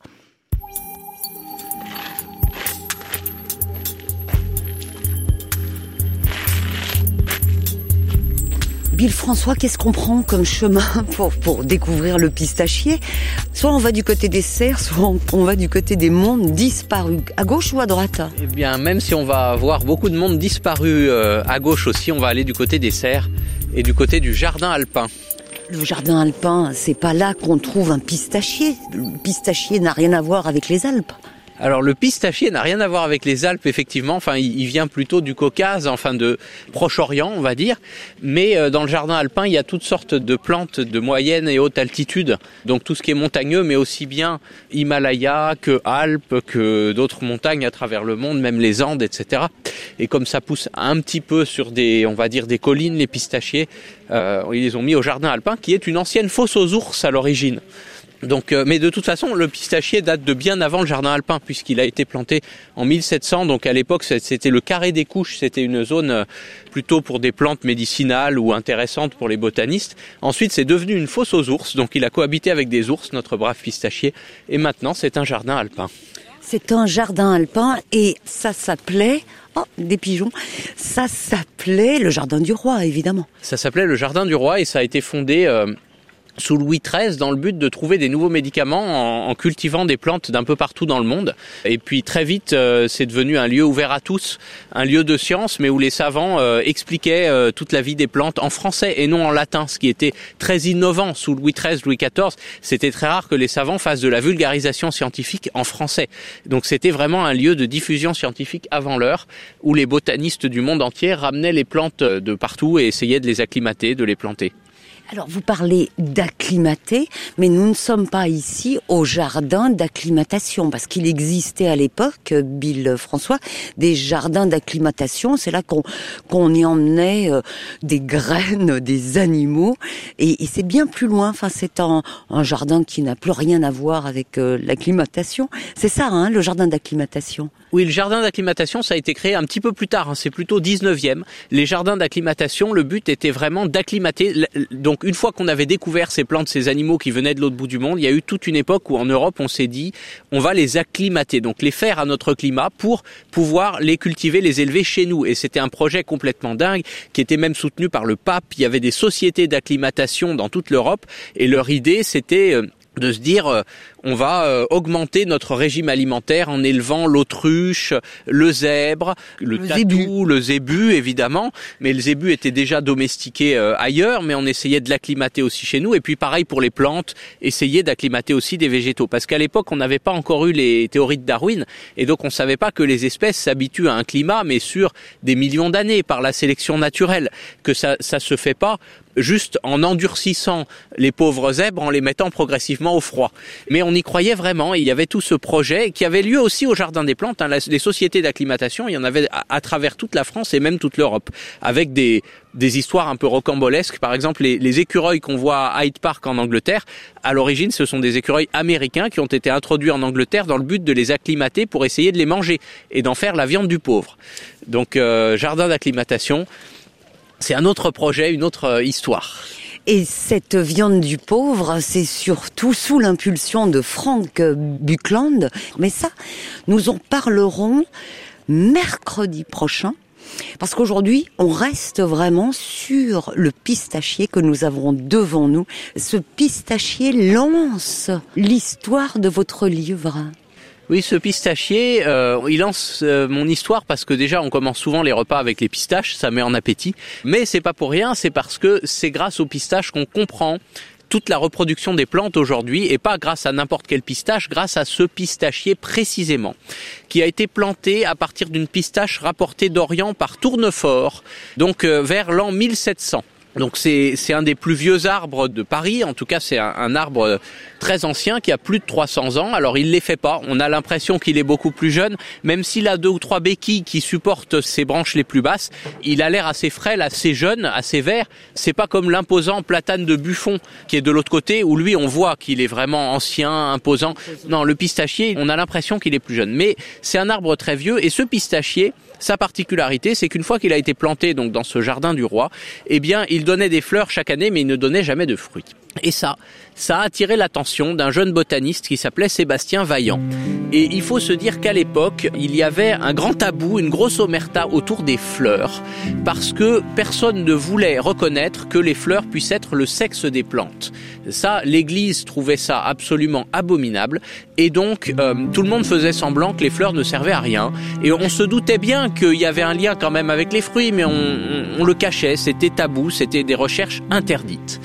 Bill François, qu'est-ce qu'on prend comme chemin pour découvrir le pistachier? Soit on va du côté des serres, soit on va du côté des mondes disparus. À gauche ou à droite? Eh bien, même si on va voir beaucoup de mondes disparus à gauche aussi, on va aller du côté des serres et du côté du jardin alpin. Le jardin alpin, c'est pas là qu'on trouve un pistachier. Le pistachier n'a rien à voir avec les Alpes. Alors le pistachier n'a rien à voir avec les Alpes, effectivement. Enfin, il vient plutôt du Caucase, enfin de Proche-Orient, on va dire. Mais dans le jardin alpin, il y a toutes sortes de plantes de moyenne et haute altitude. Donc tout ce qui est montagneux, mais aussi bien Himalaya que Alpes, que d'autres montagnes à travers le monde, même les Andes, etc. Et comme ça pousse un petit peu sur des collines, les pistachiers, ils les ont mis au jardin alpin, qui est une ancienne fosse aux ours à l'origine. Donc, mais de toute façon, le pistachier date de bien avant le jardin alpin, puisqu'il a été planté en 1700. Donc à l'époque, c'était le carré des couches, c'était une zone plutôt pour des plantes médicinales ou intéressantes pour les botanistes. Ensuite, c'est devenu une fosse aux ours, donc il a cohabité avec des ours, notre brave pistachier, et maintenant c'est un jardin alpin. C'est un jardin alpin et ça s'appelait... Oh, des pigeons. Ça s'appelait le Jardin du Roi, évidemment. Ça s'appelait le Jardin du Roi et ça a été fondé sous Louis XIII dans le but de trouver des nouveaux médicaments en cultivant des plantes d'un peu partout dans le monde. Et puis très vite, c'est devenu un lieu ouvert à tous, un lieu de science, mais où les savants expliquaient toute la vie des plantes en français et non en latin, ce qui était très innovant. Sous Louis XIII, Louis XIV, c'était très rare que les savants fassent de la vulgarisation scientifique en français. Donc c'était vraiment un lieu de diffusion scientifique avant l'heure, où les botanistes du monde entier ramenaient les plantes de partout et essayaient de les acclimater, de les planter. Alors, vous parlez d'acclimater, mais nous ne sommes pas ici au jardin d'acclimatation, parce qu'il existait à l'époque, Bill François, des jardins d'acclimatation. C'est là qu'on y emmenait des graines, des animaux, et c'est bien plus loin. Enfin, c'est un jardin qui n'a plus rien à voir avec l'acclimatation. C'est ça, hein, le jardin d'acclimatation. Oui, le jardin d'acclimatation, ça a été créé un petit peu plus tard, hein, c'est plutôt 19e. Les jardins d'acclimatation, le but était vraiment d'acclimater. Donc une fois qu'on avait découvert ces plantes, ces animaux qui venaient de l'autre bout du monde, il y a eu toute une époque où en Europe on s'est dit on va les acclimater, donc les faire à notre climat pour pouvoir les cultiver, les élever chez nous. Et c'était un projet complètement dingue qui était même soutenu par le pape. Il y avait des sociétés d'acclimatation dans toute l'Europe et leur idée c'était de se dire on va augmenter notre régime alimentaire en élevant l'autruche, le zèbre, le tatou, le zébu évidemment, mais le zébu était déjà domestiqué ailleurs, mais on essayait de l'acclimater aussi chez nous. Et puis pareil pour les plantes, essayer d'acclimater aussi des végétaux, parce qu'à l'époque on n'avait pas encore eu les théories de Darwin, et donc on savait pas que les espèces s'habituent à un climat, mais sur des millions d'années par la sélection naturelle, que ça se fait pas juste en endurcissant les pauvres zèbres, en les mettant progressivement au froid. Mais on y croyait vraiment, et il y avait tout ce projet qui avait lieu aussi au Jardin des Plantes, hein, les sociétés d'acclimatation, il y en avait à travers toute la France et même toute l'Europe, avec des histoires un peu rocambolesques. Par exemple, les écureuils qu'on voit à Hyde Park en Angleterre, à l'origine, ce sont des écureuils américains qui ont été introduits en Angleterre dans le but de les acclimater pour essayer de les manger et d'en faire la viande du pauvre. Donc, jardin d'acclimatation, c'est un autre projet, une autre histoire. Et cette viande du pauvre, c'est surtout sous l'impulsion de Frank Buckland. Mais ça, nous en parlerons mercredi prochain. Parce qu'aujourd'hui, on reste vraiment sur le pistachier que nous avons devant nous. Ce pistachier lance l'histoire de votre livre. Oui, ce pistachier, il lance mon histoire parce que déjà on commence souvent les repas avec les pistaches, ça met en appétit. Mais c'est pas pour rien, c'est parce que c'est grâce aux pistaches qu'on comprend toute la reproduction des plantes aujourd'hui, et pas grâce à n'importe quel pistache, grâce à ce pistachier précisément, qui a été planté à partir d'une pistache rapportée d'Orient par Tournefort, donc vers l'an 1700. Donc c'est un des plus vieux arbres de Paris, en tout cas c'est un arbre très ancien qui a plus de 300 ans. Alors il les fait pas, on a l'impression qu'il est beaucoup plus jeune, même s'il a 2 ou 3 béquilles qui supportent ses branches les plus basses, il a l'air assez frêle, assez jeune, assez vert. C'est pas comme l'imposant platane de Buffon qui est de l'autre côté, où lui on voit qu'il est vraiment ancien, imposant. Non, le pistachier, on a l'impression qu'il est plus jeune, mais c'est un arbre très vieux. Et ce pistachier, sa particularité, c'est qu'une fois qu'il a été planté donc dans ce jardin du roi, eh bien, il donnait des fleurs chaque année, mais il ne donnait jamais de fruits. Et ça a attiré l'attention d'un jeune botaniste qui s'appelait Sébastien Vaillant. Et il faut se dire qu'à l'époque, il y avait un grand tabou, une grosse omerta autour des fleurs, parce que personne ne voulait reconnaître que les fleurs puissent être le sexe des plantes. Ça, l'Église trouvait ça absolument abominable, et donc tout le monde faisait semblant que les fleurs ne servaient à rien. Et on se doutait bien qu'il y avait un lien quand même avec les fruits, mais on le cachait, c'était tabou, c'était des recherches interdites.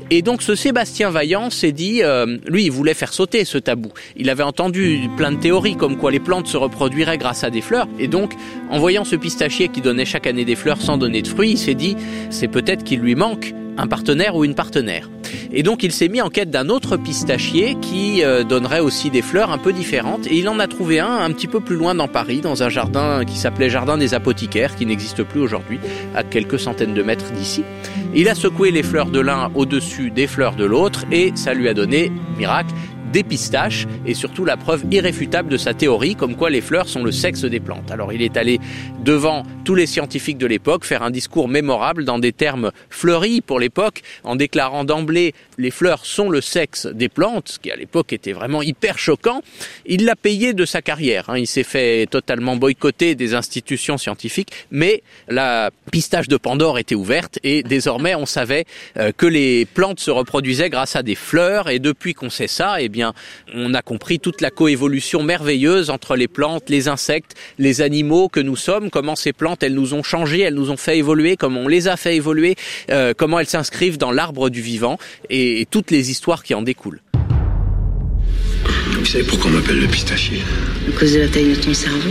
Et donc ce Sébastien Vaillant s'est dit, lui il voulait faire sauter ce tabou. Il avait entendu plein de théories comme quoi les plantes se reproduiraient grâce à des fleurs. Et donc en voyant ce pistachier qui donnait chaque année des fleurs sans donner de fruits, il s'est dit c'est peut-être qu'il lui manque un partenaire ou une partenaire. Et donc il s'est mis en quête d'un autre pistachier qui donnerait aussi des fleurs un peu différentes. Et il en a trouvé un petit peu plus loin dans Paris, dans un jardin qui s'appelait Jardin des Apothicaires, qui n'existe plus aujourd'hui, à quelques centaines de mètres d'ici. Il a secoué les fleurs de l'un au-dessus des fleurs de l'autre et ça lui a donné, miracle, des pistaches et surtout la preuve irréfutable de sa théorie comme quoi les fleurs sont le sexe des plantes. Alors il est allé devant tous les scientifiques de l'époque faire un discours mémorable dans des termes fleuris pour l'époque en déclarant d'emblée les fleurs sont le sexe des plantes, ce qui à l'époque était vraiment hyper choquant. Il l'a payé de sa carrière, il s'est fait totalement boycotter des institutions scientifiques, mais la pistache de Pandore était ouverte et désormais on savait que les plantes se reproduisaient grâce à des fleurs et depuis qu'on sait ça, eh bien, on a compris toute la coévolution merveilleuse entre les plantes, les insectes, les animaux que nous sommes, comment ces plantes, elles nous ont changé, elles nous ont fait évoluer, comment on les a fait évoluer, comment elles s'inscrivent dans l'arbre du vivant et toutes les histoires qui en découlent. Vous savez pourquoi on m'appelle le pistachier? À cause de la taille de ton cerveau?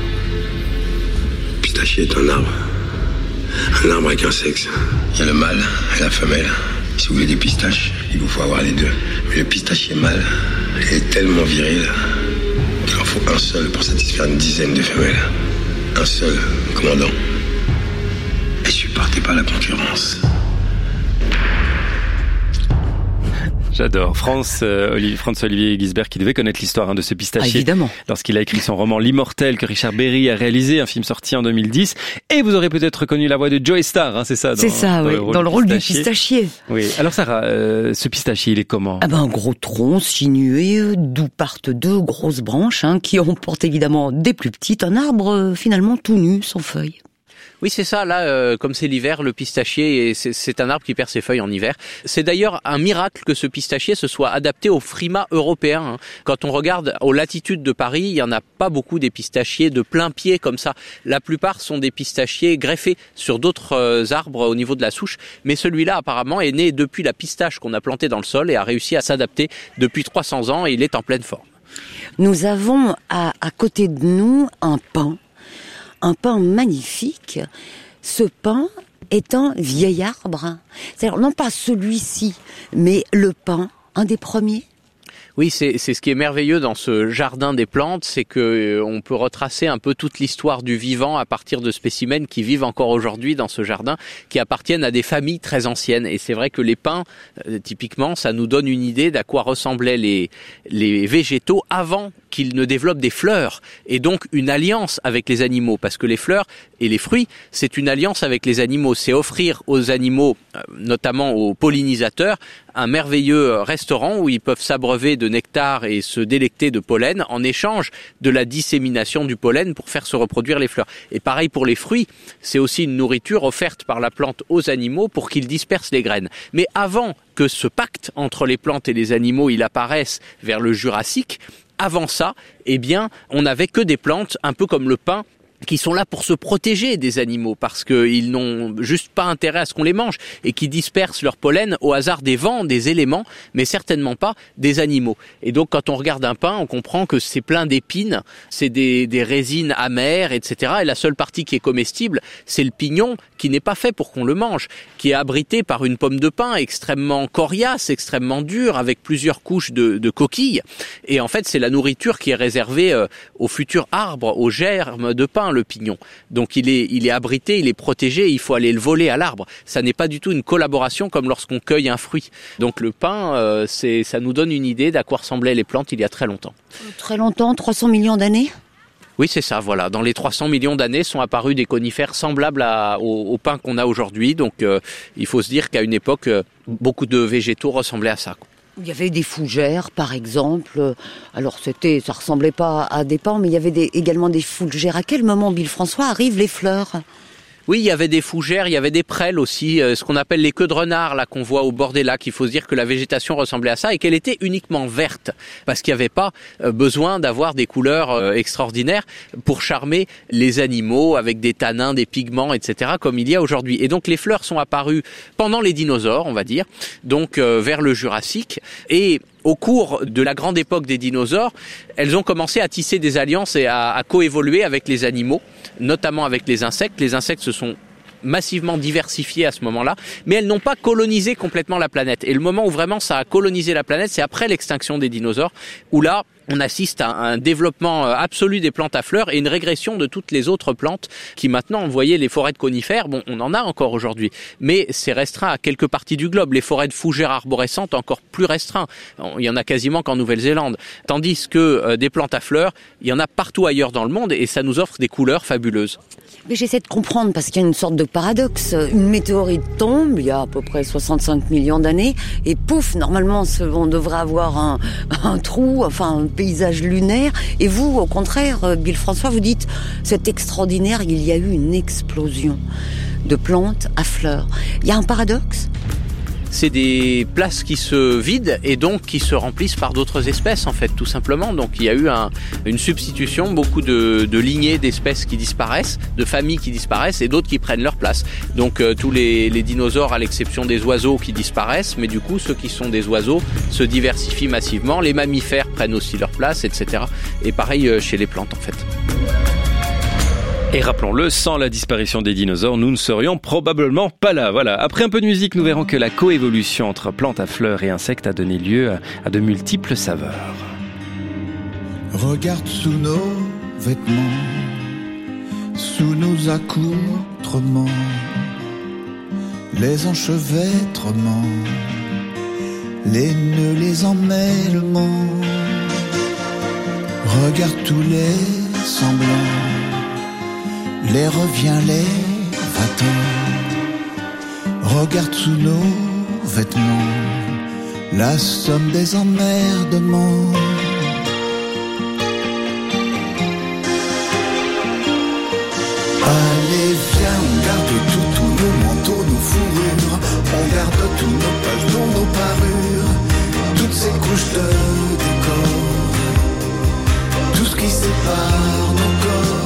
Le pistachier est un arbre. Un arbre avec un sexe. Il y a le mâle et la femelle. Si vous voulez des pistaches, il vous faut avoir les deux. Mais le pistachier mâle, il est tellement viril qu'il en faut un seul pour satisfaire une dizaine de femelles. Un seul, commandant. Et supportez pas la concurrence. J'adore. Franz-Olivier Gisbert qui devait connaître l'histoire de ce pistachier. Évidemment. Lorsqu'il a écrit son roman L'Immortel que Richard Berry a réalisé, un film sorti en 2010. Et vous aurez peut-être reconnu la voix de Joey Starr, c'est ça? C'est ça, oui, dans le rôle du pistachier. Oui. Alors Sarah, ce pistachier, il est comment? Un gros tronc sinueux, d'où partent deux grosses branches qui en portent évidemment des plus petites. Un arbre finalement tout nu, sans feuilles. Oui, c'est ça. Là, comme c'est l'hiver, le pistachier, c'est un arbre qui perd ses feuilles en hiver. C'est d'ailleurs un miracle que ce pistachier se soit adapté au frimas européen. Quand on regarde aux latitudes de Paris, il y en a pas beaucoup des pistachiers de plein pied comme ça. La plupart sont des pistachiers greffés sur d'autres arbres au niveau de la souche. Mais celui-là, apparemment, est né depuis la pistache qu'on a plantée dans le sol et a réussi à s'adapter depuis 300 ans et il est en pleine forme. Nous avons à côté de nous un pin. Un pin magnifique. Ce pin est un vieil arbre. C'est-à-dire, non pas celui-ci, mais le pin, un des premiers. Oui, c'est ce qui est merveilleux dans ce jardin des plantes, c'est que on peut retracer un peu toute l'histoire du vivant à partir de spécimens qui vivent encore aujourd'hui dans ce jardin, qui appartiennent à des familles très anciennes. Et c'est vrai que les pins, typiquement, ça nous donne une idée d'à quoi ressemblaient les végétaux avant qu'ils ne développent des fleurs, et donc une alliance avec les animaux, parce que les fleurs et les fruits, c'est une alliance avec les animaux, c'est offrir aux animaux, notamment aux pollinisateurs, un merveilleux restaurant où ils peuvent s'abreuver de nectar et se délecter de pollen en échange de la dissémination du pollen pour faire se reproduire les fleurs. Et pareil pour les fruits, c'est aussi une nourriture offerte par la plante aux animaux pour qu'ils dispersent les graines. Mais avant que ce pacte entre les plantes et les animaux il apparaisse vers le Jurassique, avant ça, eh bien, on n'avait que des plantes, un peu comme le pin, qui sont là pour se protéger des animaux parce qu'ils n'ont juste pas intérêt à ce qu'on les mange et qui dispersent leur pollen au hasard des vents, des éléments, mais certainement pas des animaux. Et donc quand on regarde un pin, on comprend que c'est plein d'épines, c'est des résines amères, etc. Et la seule partie qui est comestible, c'est le pignon qui n'est pas fait pour qu'on le mange, qui est abrité par une pomme de pin extrêmement coriace, extrêmement dure, avec plusieurs couches de coquilles. Et en fait, c'est la nourriture qui est réservée aux futurs arbres, aux germes de pin, le pignon. Donc il est abrité, il est protégé, il faut aller le voler à l'arbre. Ça n'est pas du tout une collaboration comme lorsqu'on cueille un fruit. Donc le pin, ça nous donne une idée d'à quoi ressemblaient les plantes il y a très longtemps. Très longtemps, 300 millions d'années ? Oui, c'est ça, voilà. Dans les 300 millions d'années sont apparus des conifères semblables au pin qu'on a aujourd'hui. Donc il faut se dire qu'à une époque, beaucoup de végétaux ressemblaient à ça. Il y avait des fougères, par exemple. Alors, ça ressemblait pas à des pins, mais il y avait également des fougères. À quel moment, Bill François, arrivent les fleurs ? Oui, il y avait des fougères, il y avait des prêles aussi, ce qu'on appelle les queues de renard là qu'on voit au bord des lacs. Il faut se dire que la végétation ressemblait à ça et qu'elle était uniquement verte parce qu'il n'y avait pas besoin d'avoir des couleurs extraordinaires pour charmer les animaux avec des tanins, des pigments, etc. comme il y a aujourd'hui. Et donc les fleurs sont apparues pendant les dinosaures, on va dire, donc vers le Jurassique. Et au cours de la grande époque des dinosaures, elles ont commencé à tisser des alliances et à coévoluer avec les animaux, notamment avec les insectes. Les insectes se sont massivement diversifiés à ce moment-là, mais elles n'ont pas colonisé complètement la planète. Et le moment où vraiment ça a colonisé la planète, c'est après l'extinction des dinosaures, où là, on assiste à un développement absolu des plantes à fleurs et une régression de toutes les autres plantes qui maintenant, vous voyez, les forêts de conifères, bon, on en a encore aujourd'hui, mais c'est restreint à quelques parties du globe. Les forêts de fougères arborescentes, encore plus restreint. Il y en a quasiment qu'en Nouvelle-Zélande. Tandis que des plantes à fleurs, il y en a partout ailleurs dans le monde et ça nous offre des couleurs fabuleuses. Mais j'essaie de comprendre parce qu'il y a une sorte de paradoxe. Une météorite tombe, il y a à peu près 65 millions d'années, et pouf, normalement, on devrait avoir un trou, enfin un paysage lunaire. Et vous, au contraire, Bill François, vous dites, c'est extraordinaire, il y a eu une explosion de plantes à fleurs. Il y a un paradoxe ? C'est des places qui se vident et donc qui se remplissent par d'autres espèces en fait, tout simplement. Donc il y a eu une substitution, beaucoup de lignées d'espèces qui disparaissent, de familles qui disparaissent et d'autres qui prennent leur place. Donc tous les dinosaures à l'exception des oiseaux qui disparaissent, mais du coup ceux qui sont des oiseaux se diversifient massivement. Les mammifères prennent aussi leur place, etc. Et pareil chez les plantes en fait. Et rappelons-le, sans la disparition des dinosaures, nous ne serions probablement pas là. Voilà. Après un peu de musique, nous verrons que la coévolution entre plantes à fleurs et insectes a donné lieu à de multiples saveurs. Regarde sous nos vêtements, sous nos accoutrements, les enchevêtrements, les nœuds, les emmêlements. Regarde tous les semblants, les reviens, les va-t'en. Regarde sous nos vêtements la somme des emmerdements. Allez viens, on garde tout, tous nos manteaux, nos fourrures. On garde tous nos pages, dont nos parures, toutes ces couches de décor, tout ce qui sépare nos corps.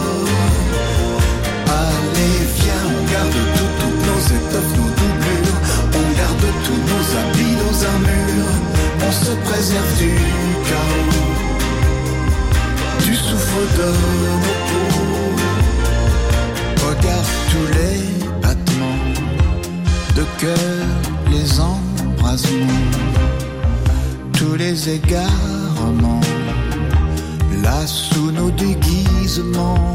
Allez viens, on garde tout, toutes nos étoffes, nos doublures. On garde tous nos habits, nos armures. On se préserve du chaos, du souffle de nos peaux. Regarde tous les battements de cœur, les embrasements, tous les égarements, là sous nos déguisements.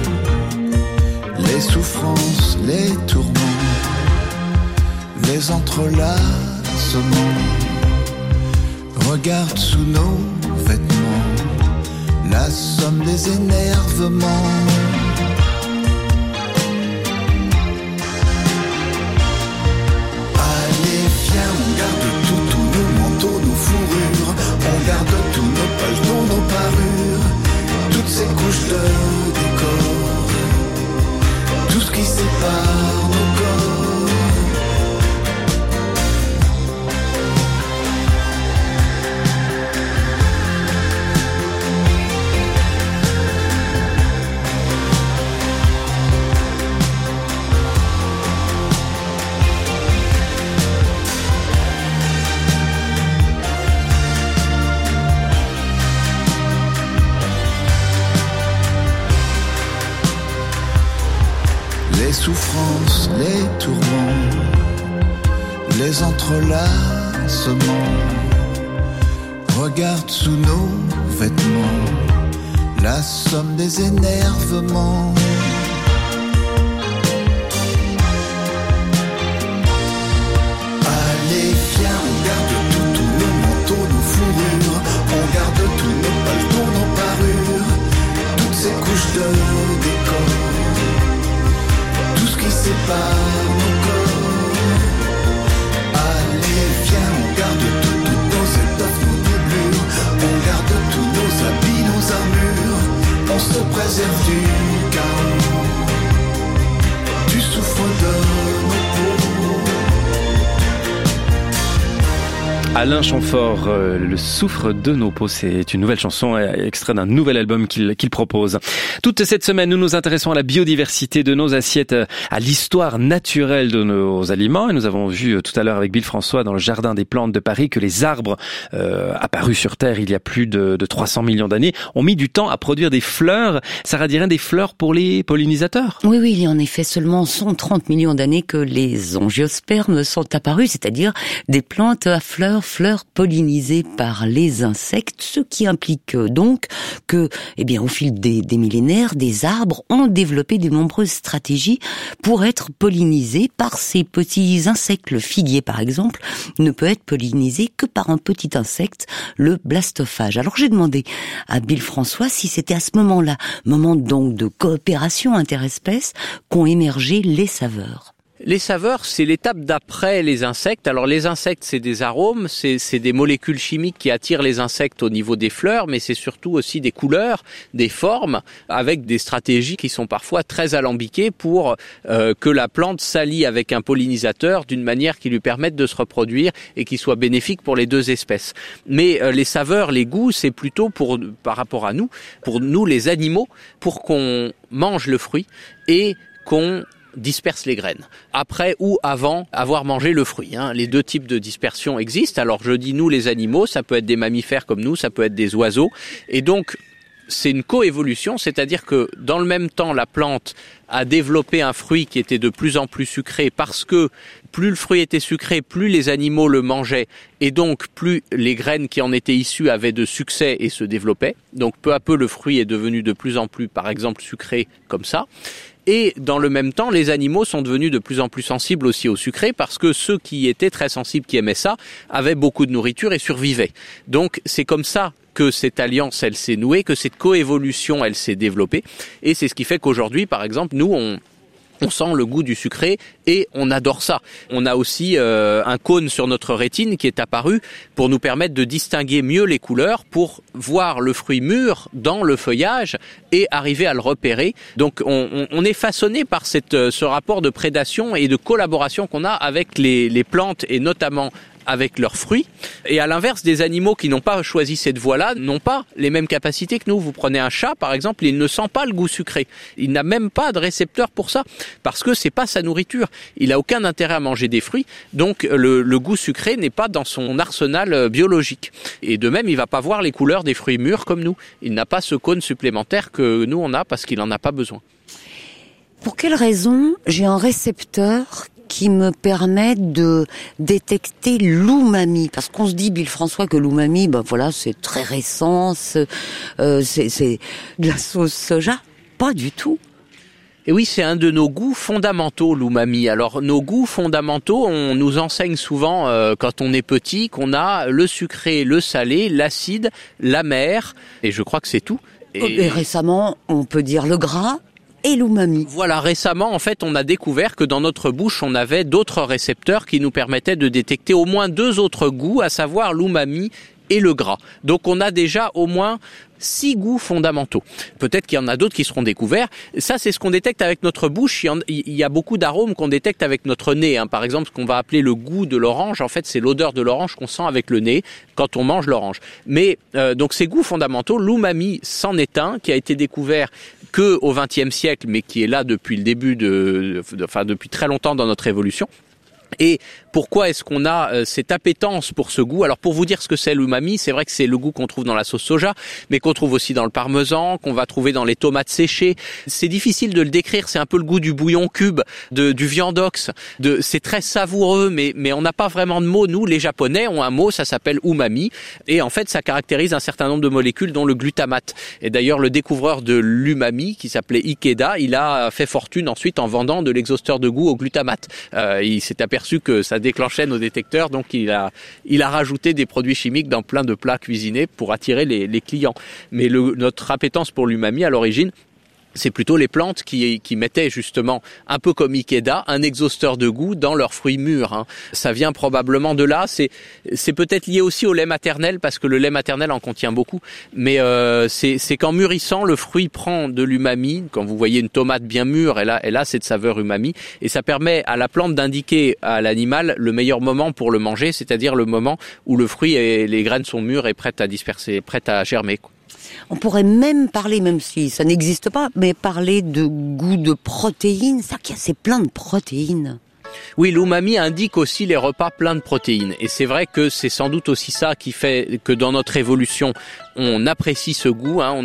Les souffrances, les tourments, les entrelacements. Regarde sous nos vêtements la somme des énervements. Allez viens, on garde tout, tous nos manteaux, nos fourrures. On garde tous nos pages, dont nos parures, toutes ces couches de décor, tout ce qui sépare nos corps. Les souffrances, les tourments, les entrelacements. Regarde sous nos vêtements la somme des énervements. Allez viens, on garde tout, tous nos manteaux, nos fourrures. On garde tous nos pages, dont nos parures, toutes ces couches de décor, tout ce qui sépare nos corps. Allez viens, on garde tout, toutes nos étoffes, nos doublures. On garde tous nos habits, nos armures. On se préserve du chaos, du souffre de nos peaux. Alain Chamfort, Le souffre de nos peaux, c'est une nouvelle chanson extrait d'un nouvel album qu'il propose. Toute cette semaine, nous nous intéressons à la biodiversité de nos assiettes, à l'histoire naturelle de nos aliments. Et nous avons vu tout à l'heure avec Bill François dans le Jardin des plantes de Paris que les arbres apparus sur Terre il y a plus de 300 millions d'années ont mis du temps à produire des fleurs. Sarah Dirin, des fleurs pour les pollinisateurs? Oui, il y a en effet seulement 130 millions d'années que les angiospermes sont apparus, c'est-à-dire des plantes à fleurs pollinisées par les insectes, ce qui implique donc que, au fil des millénaires, des arbres ont développé de nombreuses stratégies pour être pollinisés par ces petits insectes. Le figuier, par exemple, ne peut être pollinisé que par un petit insecte, le blastophage. Alors j'ai demandé à Bill François si c'était à ce moment-là, moment donc de coopération interespèces, qu'ont émergé les saveurs. Les saveurs, c'est l'étape d'après les insectes. Alors les insectes, c'est des arômes, c'est des molécules chimiques qui attirent les insectes au niveau des fleurs, mais c'est surtout aussi des couleurs, des formes, avec des stratégies qui sont parfois très alambiquées pour que la plante s'allie avec un pollinisateur d'une manière qui lui permette de se reproduire et qui soit bénéfique pour les deux espèces. Mais les saveurs, les goûts, c'est plutôt par rapport à nous, pour nous les animaux, pour qu'on mange le fruit et qu'on disperse les graines. Après ou avant avoir mangé le fruit. Les deux types de dispersion existent. Alors je dis nous les animaux, ça peut être des mammifères comme nous, ça peut être des oiseaux. Et donc c'est une coévolution, c'est-à-dire que dans le même temps, la plante a développé un fruit qui était de plus en plus sucré parce que plus le fruit était sucré, plus les animaux le mangeaient et donc plus les graines qui en étaient issues avaient de succès et se développaient. Donc peu à peu, le fruit est devenu de plus en plus, par exemple, sucré comme ça. Et dans le même temps, les animaux sont devenus de plus en plus sensibles aussi au sucré parce que ceux qui étaient très sensibles, qui aimaient ça, avaient beaucoup de nourriture et survivaient. Donc c'est comme ça que cette alliance, elle s'est nouée, que cette coévolution, elle s'est développée. Et c'est ce qui fait qu'aujourd'hui, par exemple, nous, on sent le goût du sucré et on adore ça. On a aussi un cône sur notre rétine qui est apparu pour nous permettre de distinguer mieux les couleurs, pour voir le fruit mûr dans le feuillage et arriver à le repérer. Donc on est façonné par ce rapport de prédation et de collaboration qu'on a avec les plantes et notamment avec leurs fruits. Et à l'inverse, des animaux qui n'ont pas choisi cette voie-là n'ont pas les mêmes capacités que nous. Vous prenez un chat, par exemple, il ne sent pas le goût sucré. Il n'a même pas de récepteur pour ça, parce que c'est pas sa nourriture. Il a aucun intérêt à manger des fruits, donc le goût sucré n'est pas dans son arsenal biologique. Et de même, il va pas voir les couleurs des fruits mûrs comme nous. Il n'a pas ce cône supplémentaire que nous on a parce qu'il en a pas besoin. Pour quelle raison j'ai un récepteur qui me permet de détecter l'umami? Parce qu'on se dit, Bill François, que l'umami, c'est très récent, c'est de la sauce soja. Pas du tout. Et oui, c'est un de nos goûts fondamentaux, l'umami. Alors, nos goûts fondamentaux, on nous enseigne souvent, quand on est petit, qu'on a le sucré, le salé, l'acide, l'amer, et je crois que c'est tout. Et récemment, on peut dire le gras et l'umami. Voilà, récemment, en fait, on a découvert que dans notre bouche, on avait d'autres récepteurs qui nous permettaient de détecter au moins deux autres goûts, à savoir l'umami et le gras. Donc on a déjà au moins 6 goûts fondamentaux. Peut-être qu'il y en a d'autres qui seront découverts. Ça, c'est ce qu'on détecte avec notre bouche. Il y a beaucoup d'arômes qu'on détecte avec notre nez. Par exemple, ce qu'on va appeler le goût de l'orange, en fait, c'est l'odeur de l'orange qu'on sent avec le nez quand on mange l'orange. Mais donc ces goûts fondamentaux, l'umami c'en est un qui a été découvert que au XXe siècle, mais qui est là depuis le début depuis très longtemps dans notre évolution. Et pourquoi est-ce qu'on a cette appétence pour ce goût? Alors pour vous dire ce que c'est l'umami, c'est vrai que c'est le goût qu'on trouve dans la sauce soja, mais qu'on trouve aussi dans le parmesan, qu'on va trouver dans les tomates séchées. C'est difficile de le décrire, c'est un peu le goût du bouillon cube, du viandox. C'est très savoureux, mais on n'a pas vraiment de mots. Nous, les Japonais, ont un mot, ça s'appelle umami, et en fait ça caractérise un certain nombre de molécules, dont le glutamate. Et d'ailleurs le découvreur de l'umami, qui s'appelait Ikeda, il a fait fortune ensuite en vendant de l'exhausteur de goût au glutamate. Il s'est aperçu que ça déclenchait nos détecteurs, donc il a rajouté des produits chimiques dans plein de plats cuisinés pour attirer les clients. Mais notre appétence pour l'umami à l'origine, c'est plutôt les plantes qui mettaient justement, un peu comme Ikeda, un exhausteur de goût dans leurs fruits mûrs. Hein. Ça vient probablement de là. C'est peut-être lié aussi au lait maternel, parce que le lait maternel en contient beaucoup. Mais c'est qu'en mûrissant, le fruit prend de l'umami. Quand vous voyez une tomate bien mûre, elle a cette saveur umami. Et ça permet à la plante d'indiquer à l'animal le meilleur moment pour le manger, c'est-à-dire le moment où le fruit et les graines sont mûres et prêtes à disperser, prêtes à germer, quoi. On pourrait même parler, même si ça n'existe pas, mais parler de goût de protéines, c'est plein de protéines. Oui, l'umami indique aussi les repas pleins de protéines. Et c'est vrai que c'est sans doute aussi ça qui fait que dans notre évolution, on apprécie ce goût. Hein.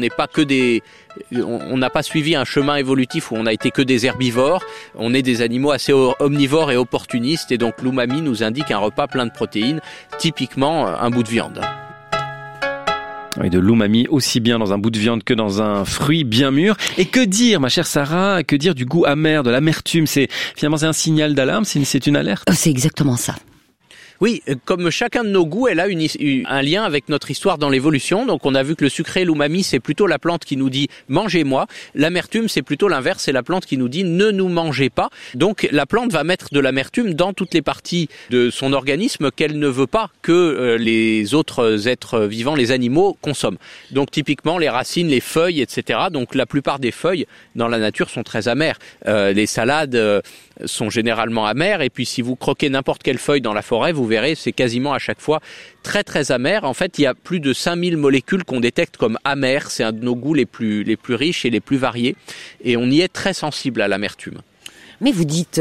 On n'a pas suivi un chemin évolutif où on n'a été que des herbivores. On est des animaux assez omnivores et opportunistes. Et donc l'umami nous indique un repas plein de protéines, typiquement un bout de viande. Oui, de l'umami aussi bien dans un bout de viande que dans un fruit bien mûr. Et que dire, ma chère Sarah, que dire du goût amer, de l'amertume? Finalement, c'est un signal d'alarme, c'est une alerte? C'est exactement ça. Oui, comme chacun de nos goûts, elle a un lien avec notre histoire dans l'évolution. Donc on a vu que le sucré, l'umami, c'est plutôt la plante qui nous dit « mangez-moi ». L'amertume, c'est plutôt l'inverse, c'est la plante qui nous dit « ne nous mangez pas ». Donc la plante va mettre de l'amertume dans toutes les parties de son organisme qu'elle ne veut pas que les autres êtres vivants, les animaux, consomment. Donc typiquement les racines, les feuilles, etc. Donc la plupart des feuilles dans la nature sont très amères. Les salades sont généralement amères, et puis si vous croquez n'importe quelle feuille dans la forêt, vous verrez, c'est quasiment à chaque fois très très amer. En fait, il y a plus de 5000 molécules qu'on détecte comme amères. C'est un de nos goûts les plus riches et les plus variés, et on y est très sensible à l'amertume. Mais vous dites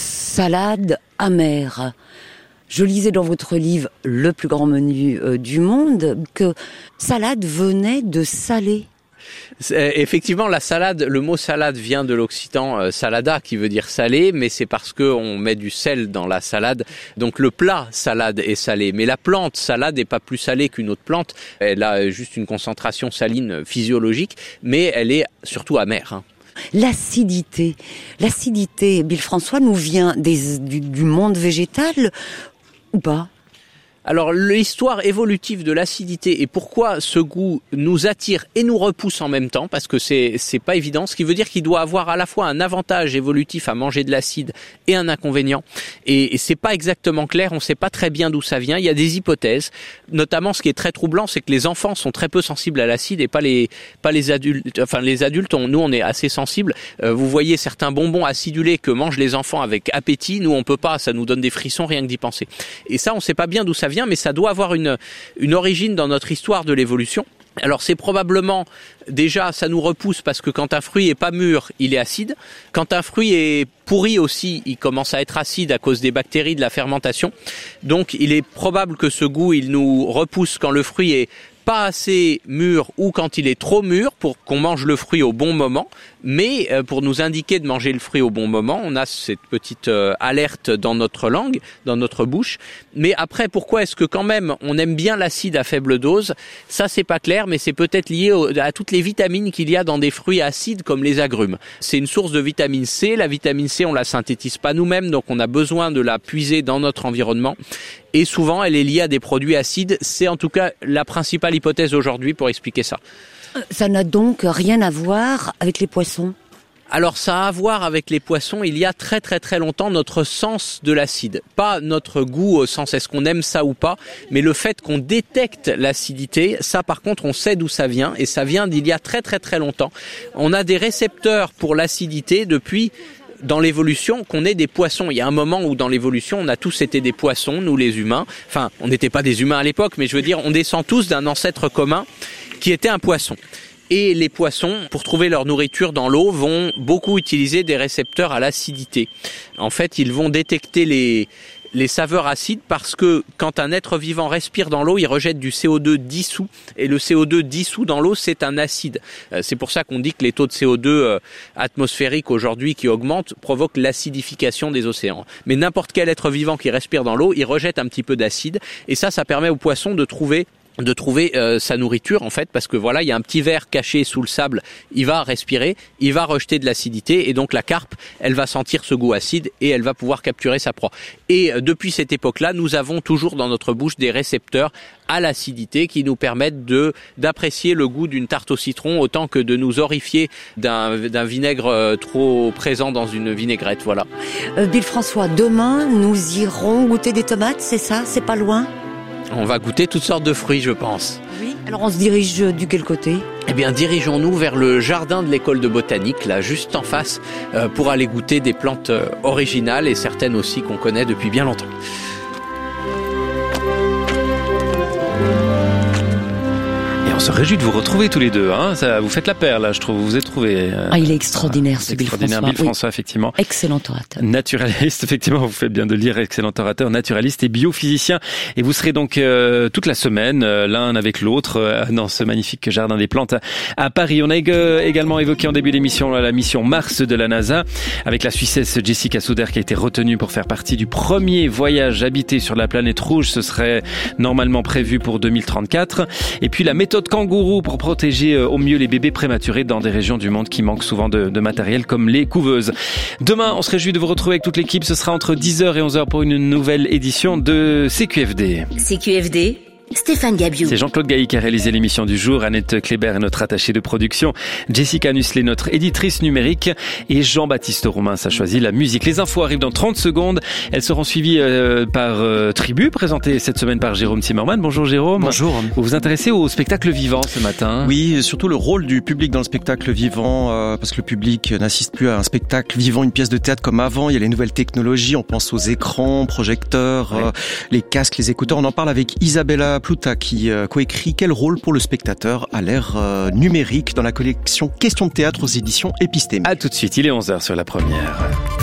salade amère. Je lisais dans votre livre Le plus grand menu du monde que salade venait de salé. Effectivement, la salade, le mot salade vient de l'occitan salada, qui veut dire salé, mais c'est parce que on met du sel dans la salade. Donc le plat salade est salé, mais la plante salade n'est pas plus salée qu'une autre plante. Elle a juste une concentration saline physiologique, mais elle est surtout amère. Hein. L'acidité, Bill François, nous vient du monde végétal ou pas ? Alors l'histoire évolutive de l'acidité et pourquoi ce goût nous attire et nous repousse en même temps, parce que c'est pas évident, ce qui veut dire qu'il doit avoir à la fois un avantage évolutif à manger de l'acide et un inconvénient. Et c'est pas exactement clair, on sait pas très bien d'où ça vient, il y a des hypothèses, notamment ce qui est très troublant, c'est que les enfants sont très peu sensibles à l'acide et pas les adultes. Enfin les adultes, nous on est assez sensibles. Vous voyez certains bonbons acidulés que mangent les enfants avec appétit, nous on peut pas, ça nous donne des frissons rien que d'y penser. Et ça on sait pas bien d'où ça vient, mais ça doit avoir une origine dans notre histoire de l'évolution. Alors c'est probablement, déjà ça nous repousse parce que quand un fruit est pas mûr, il est acide. Quand un fruit est pourri aussi, il commence à être acide à cause des bactéries de la fermentation. Donc il est probable que ce goût, il nous repousse quand le fruit est pas assez mûr ou quand il est trop mûr pour qu'on mange le fruit au bon moment. Mais pour nous indiquer de manger le fruit au bon moment, on a cette petite alerte dans notre langue, dans notre bouche. Mais après, pourquoi est-ce que quand même on aime bien l'acide à faible dose? Ça, c'est pas clair, mais c'est peut-être lié à toutes les vitamines qu'il y a dans des fruits acides comme les agrumes. C'est une source de vitamine C. La vitamine C, on la synthétise pas nous-mêmes, donc on a besoin de la puiser dans notre environnement. Et souvent, elle est liée à des produits acides. C'est en tout cas la principale hypothèse aujourd'hui pour expliquer ça. Ça n'a donc rien à voir avec les poissons ? Alors ça a à voir avec les poissons, il y a très très très longtemps notre sens de l'acide. Pas notre goût au sens est-ce qu'on aime ça ou pas, mais le fait qu'on détecte l'acidité, ça par contre on sait d'où ça vient, et ça vient d'il y a très très très longtemps. On a des récepteurs pour l'acidité depuis dans l'évolution qu'on est des poissons. Il y a un moment où dans l'évolution on a tous été des poissons, nous les humains. Enfin, on n'était pas des humains à l'époque, mais je veux dire on descend tous d'un ancêtre commun qui était un poisson. Et les poissons, pour trouver leur nourriture dans l'eau, vont beaucoup utiliser des récepteurs à l'acidité. En fait, ils vont détecter les saveurs acides parce que quand un être vivant respire dans l'eau, il rejette du CO2 dissous. Et le CO2 dissous dans l'eau, c'est un acide. C'est pour ça qu'on dit que les taux de CO2 atmosphériques aujourd'hui qui augmentent provoquent l'acidification des océans. Mais n'importe quel être vivant qui respire dans l'eau, il rejette un petit peu d'acide. Et ça permet aux poissons de trouver de trouver sa nourriture en fait, parce que voilà, il y a un petit ver caché sous le sable, il va respirer, il va rejeter de l'acidité et donc la carpe, elle va sentir ce goût acide et elle va pouvoir capturer sa proie. Et depuis cette époque-là, nous avons toujours dans notre bouche des récepteurs à l'acidité qui nous permettent d'apprécier le goût d'une tarte au citron autant que de nous horrifier d'un vinaigre trop présent dans une vinaigrette, voilà. Bill François, demain nous irons goûter des tomates, c'est ça? C'est pas loin? On va goûter toutes sortes de fruits, je pense. Oui. Alors on se dirige du quel côté? Eh bien, dirigeons-nous vers le jardin de l'école de botanique, là, juste en face, pour aller goûter des plantes originales et certaines aussi qu'on connaît depuis bien longtemps. On se réjouit de vous retrouver tous les deux. Hein. Ça, vous faites la paire, là, je trouve. Vous vous êtes trouvés. Il est extraordinaire, ce Bill François. Bill François, oui. Effectivement. Excellent orateur. Naturaliste, effectivement, vous faites bien de le dire. Excellent orateur, naturaliste et biophysicien. Et vous serez donc toute la semaine, l'un avec l'autre, dans ce magnifique jardin des plantes à Paris. On a également évoqué en début d'émission la mission Mars de la NASA, avec la Suissesse Jessica Souder qui a été retenue pour faire partie du premier voyage habité sur la planète rouge. Ce serait normalement prévu pour 2034. Et puis la méthode kangourou pour protéger au mieux les bébés prématurés dans des régions du monde qui manquent souvent de matériel comme les couveuses. Demain, on se réjouit de vous retrouver avec toute l'équipe. Ce sera entre 10h et 11h pour une nouvelle édition de CQFD. CQFD, Stéphane Gabiou. C'est Jean-Claude Gailly qui a réalisé l'émission du jour, Annette Kléber est notre attachée de production, Jessica Nusselet, notre éditrice numérique, et Jean-Baptiste Roumain a choisi la musique. Les infos arrivent dans 30 secondes. Elles seront suivies par Tribu, présentée cette semaine par Jérôme Zimmermann. Bonjour Jérôme. Bonjour. Vous vous intéressez au spectacle vivant ce matin? Oui, surtout le rôle du public dans le spectacle vivant, parce que le public n'assiste plus à un spectacle vivant, une pièce de théâtre comme avant. Il y a les nouvelles technologies, on pense aux écrans, projecteurs, les casques, les écouteurs. On en parle avec Isabella Pluta qui coécrit Quel rôle pour le spectateur à l'ère numérique dans la collection Questions de théâtre aux éditions Épistémie. À tout de suite, il est 11h sur la première.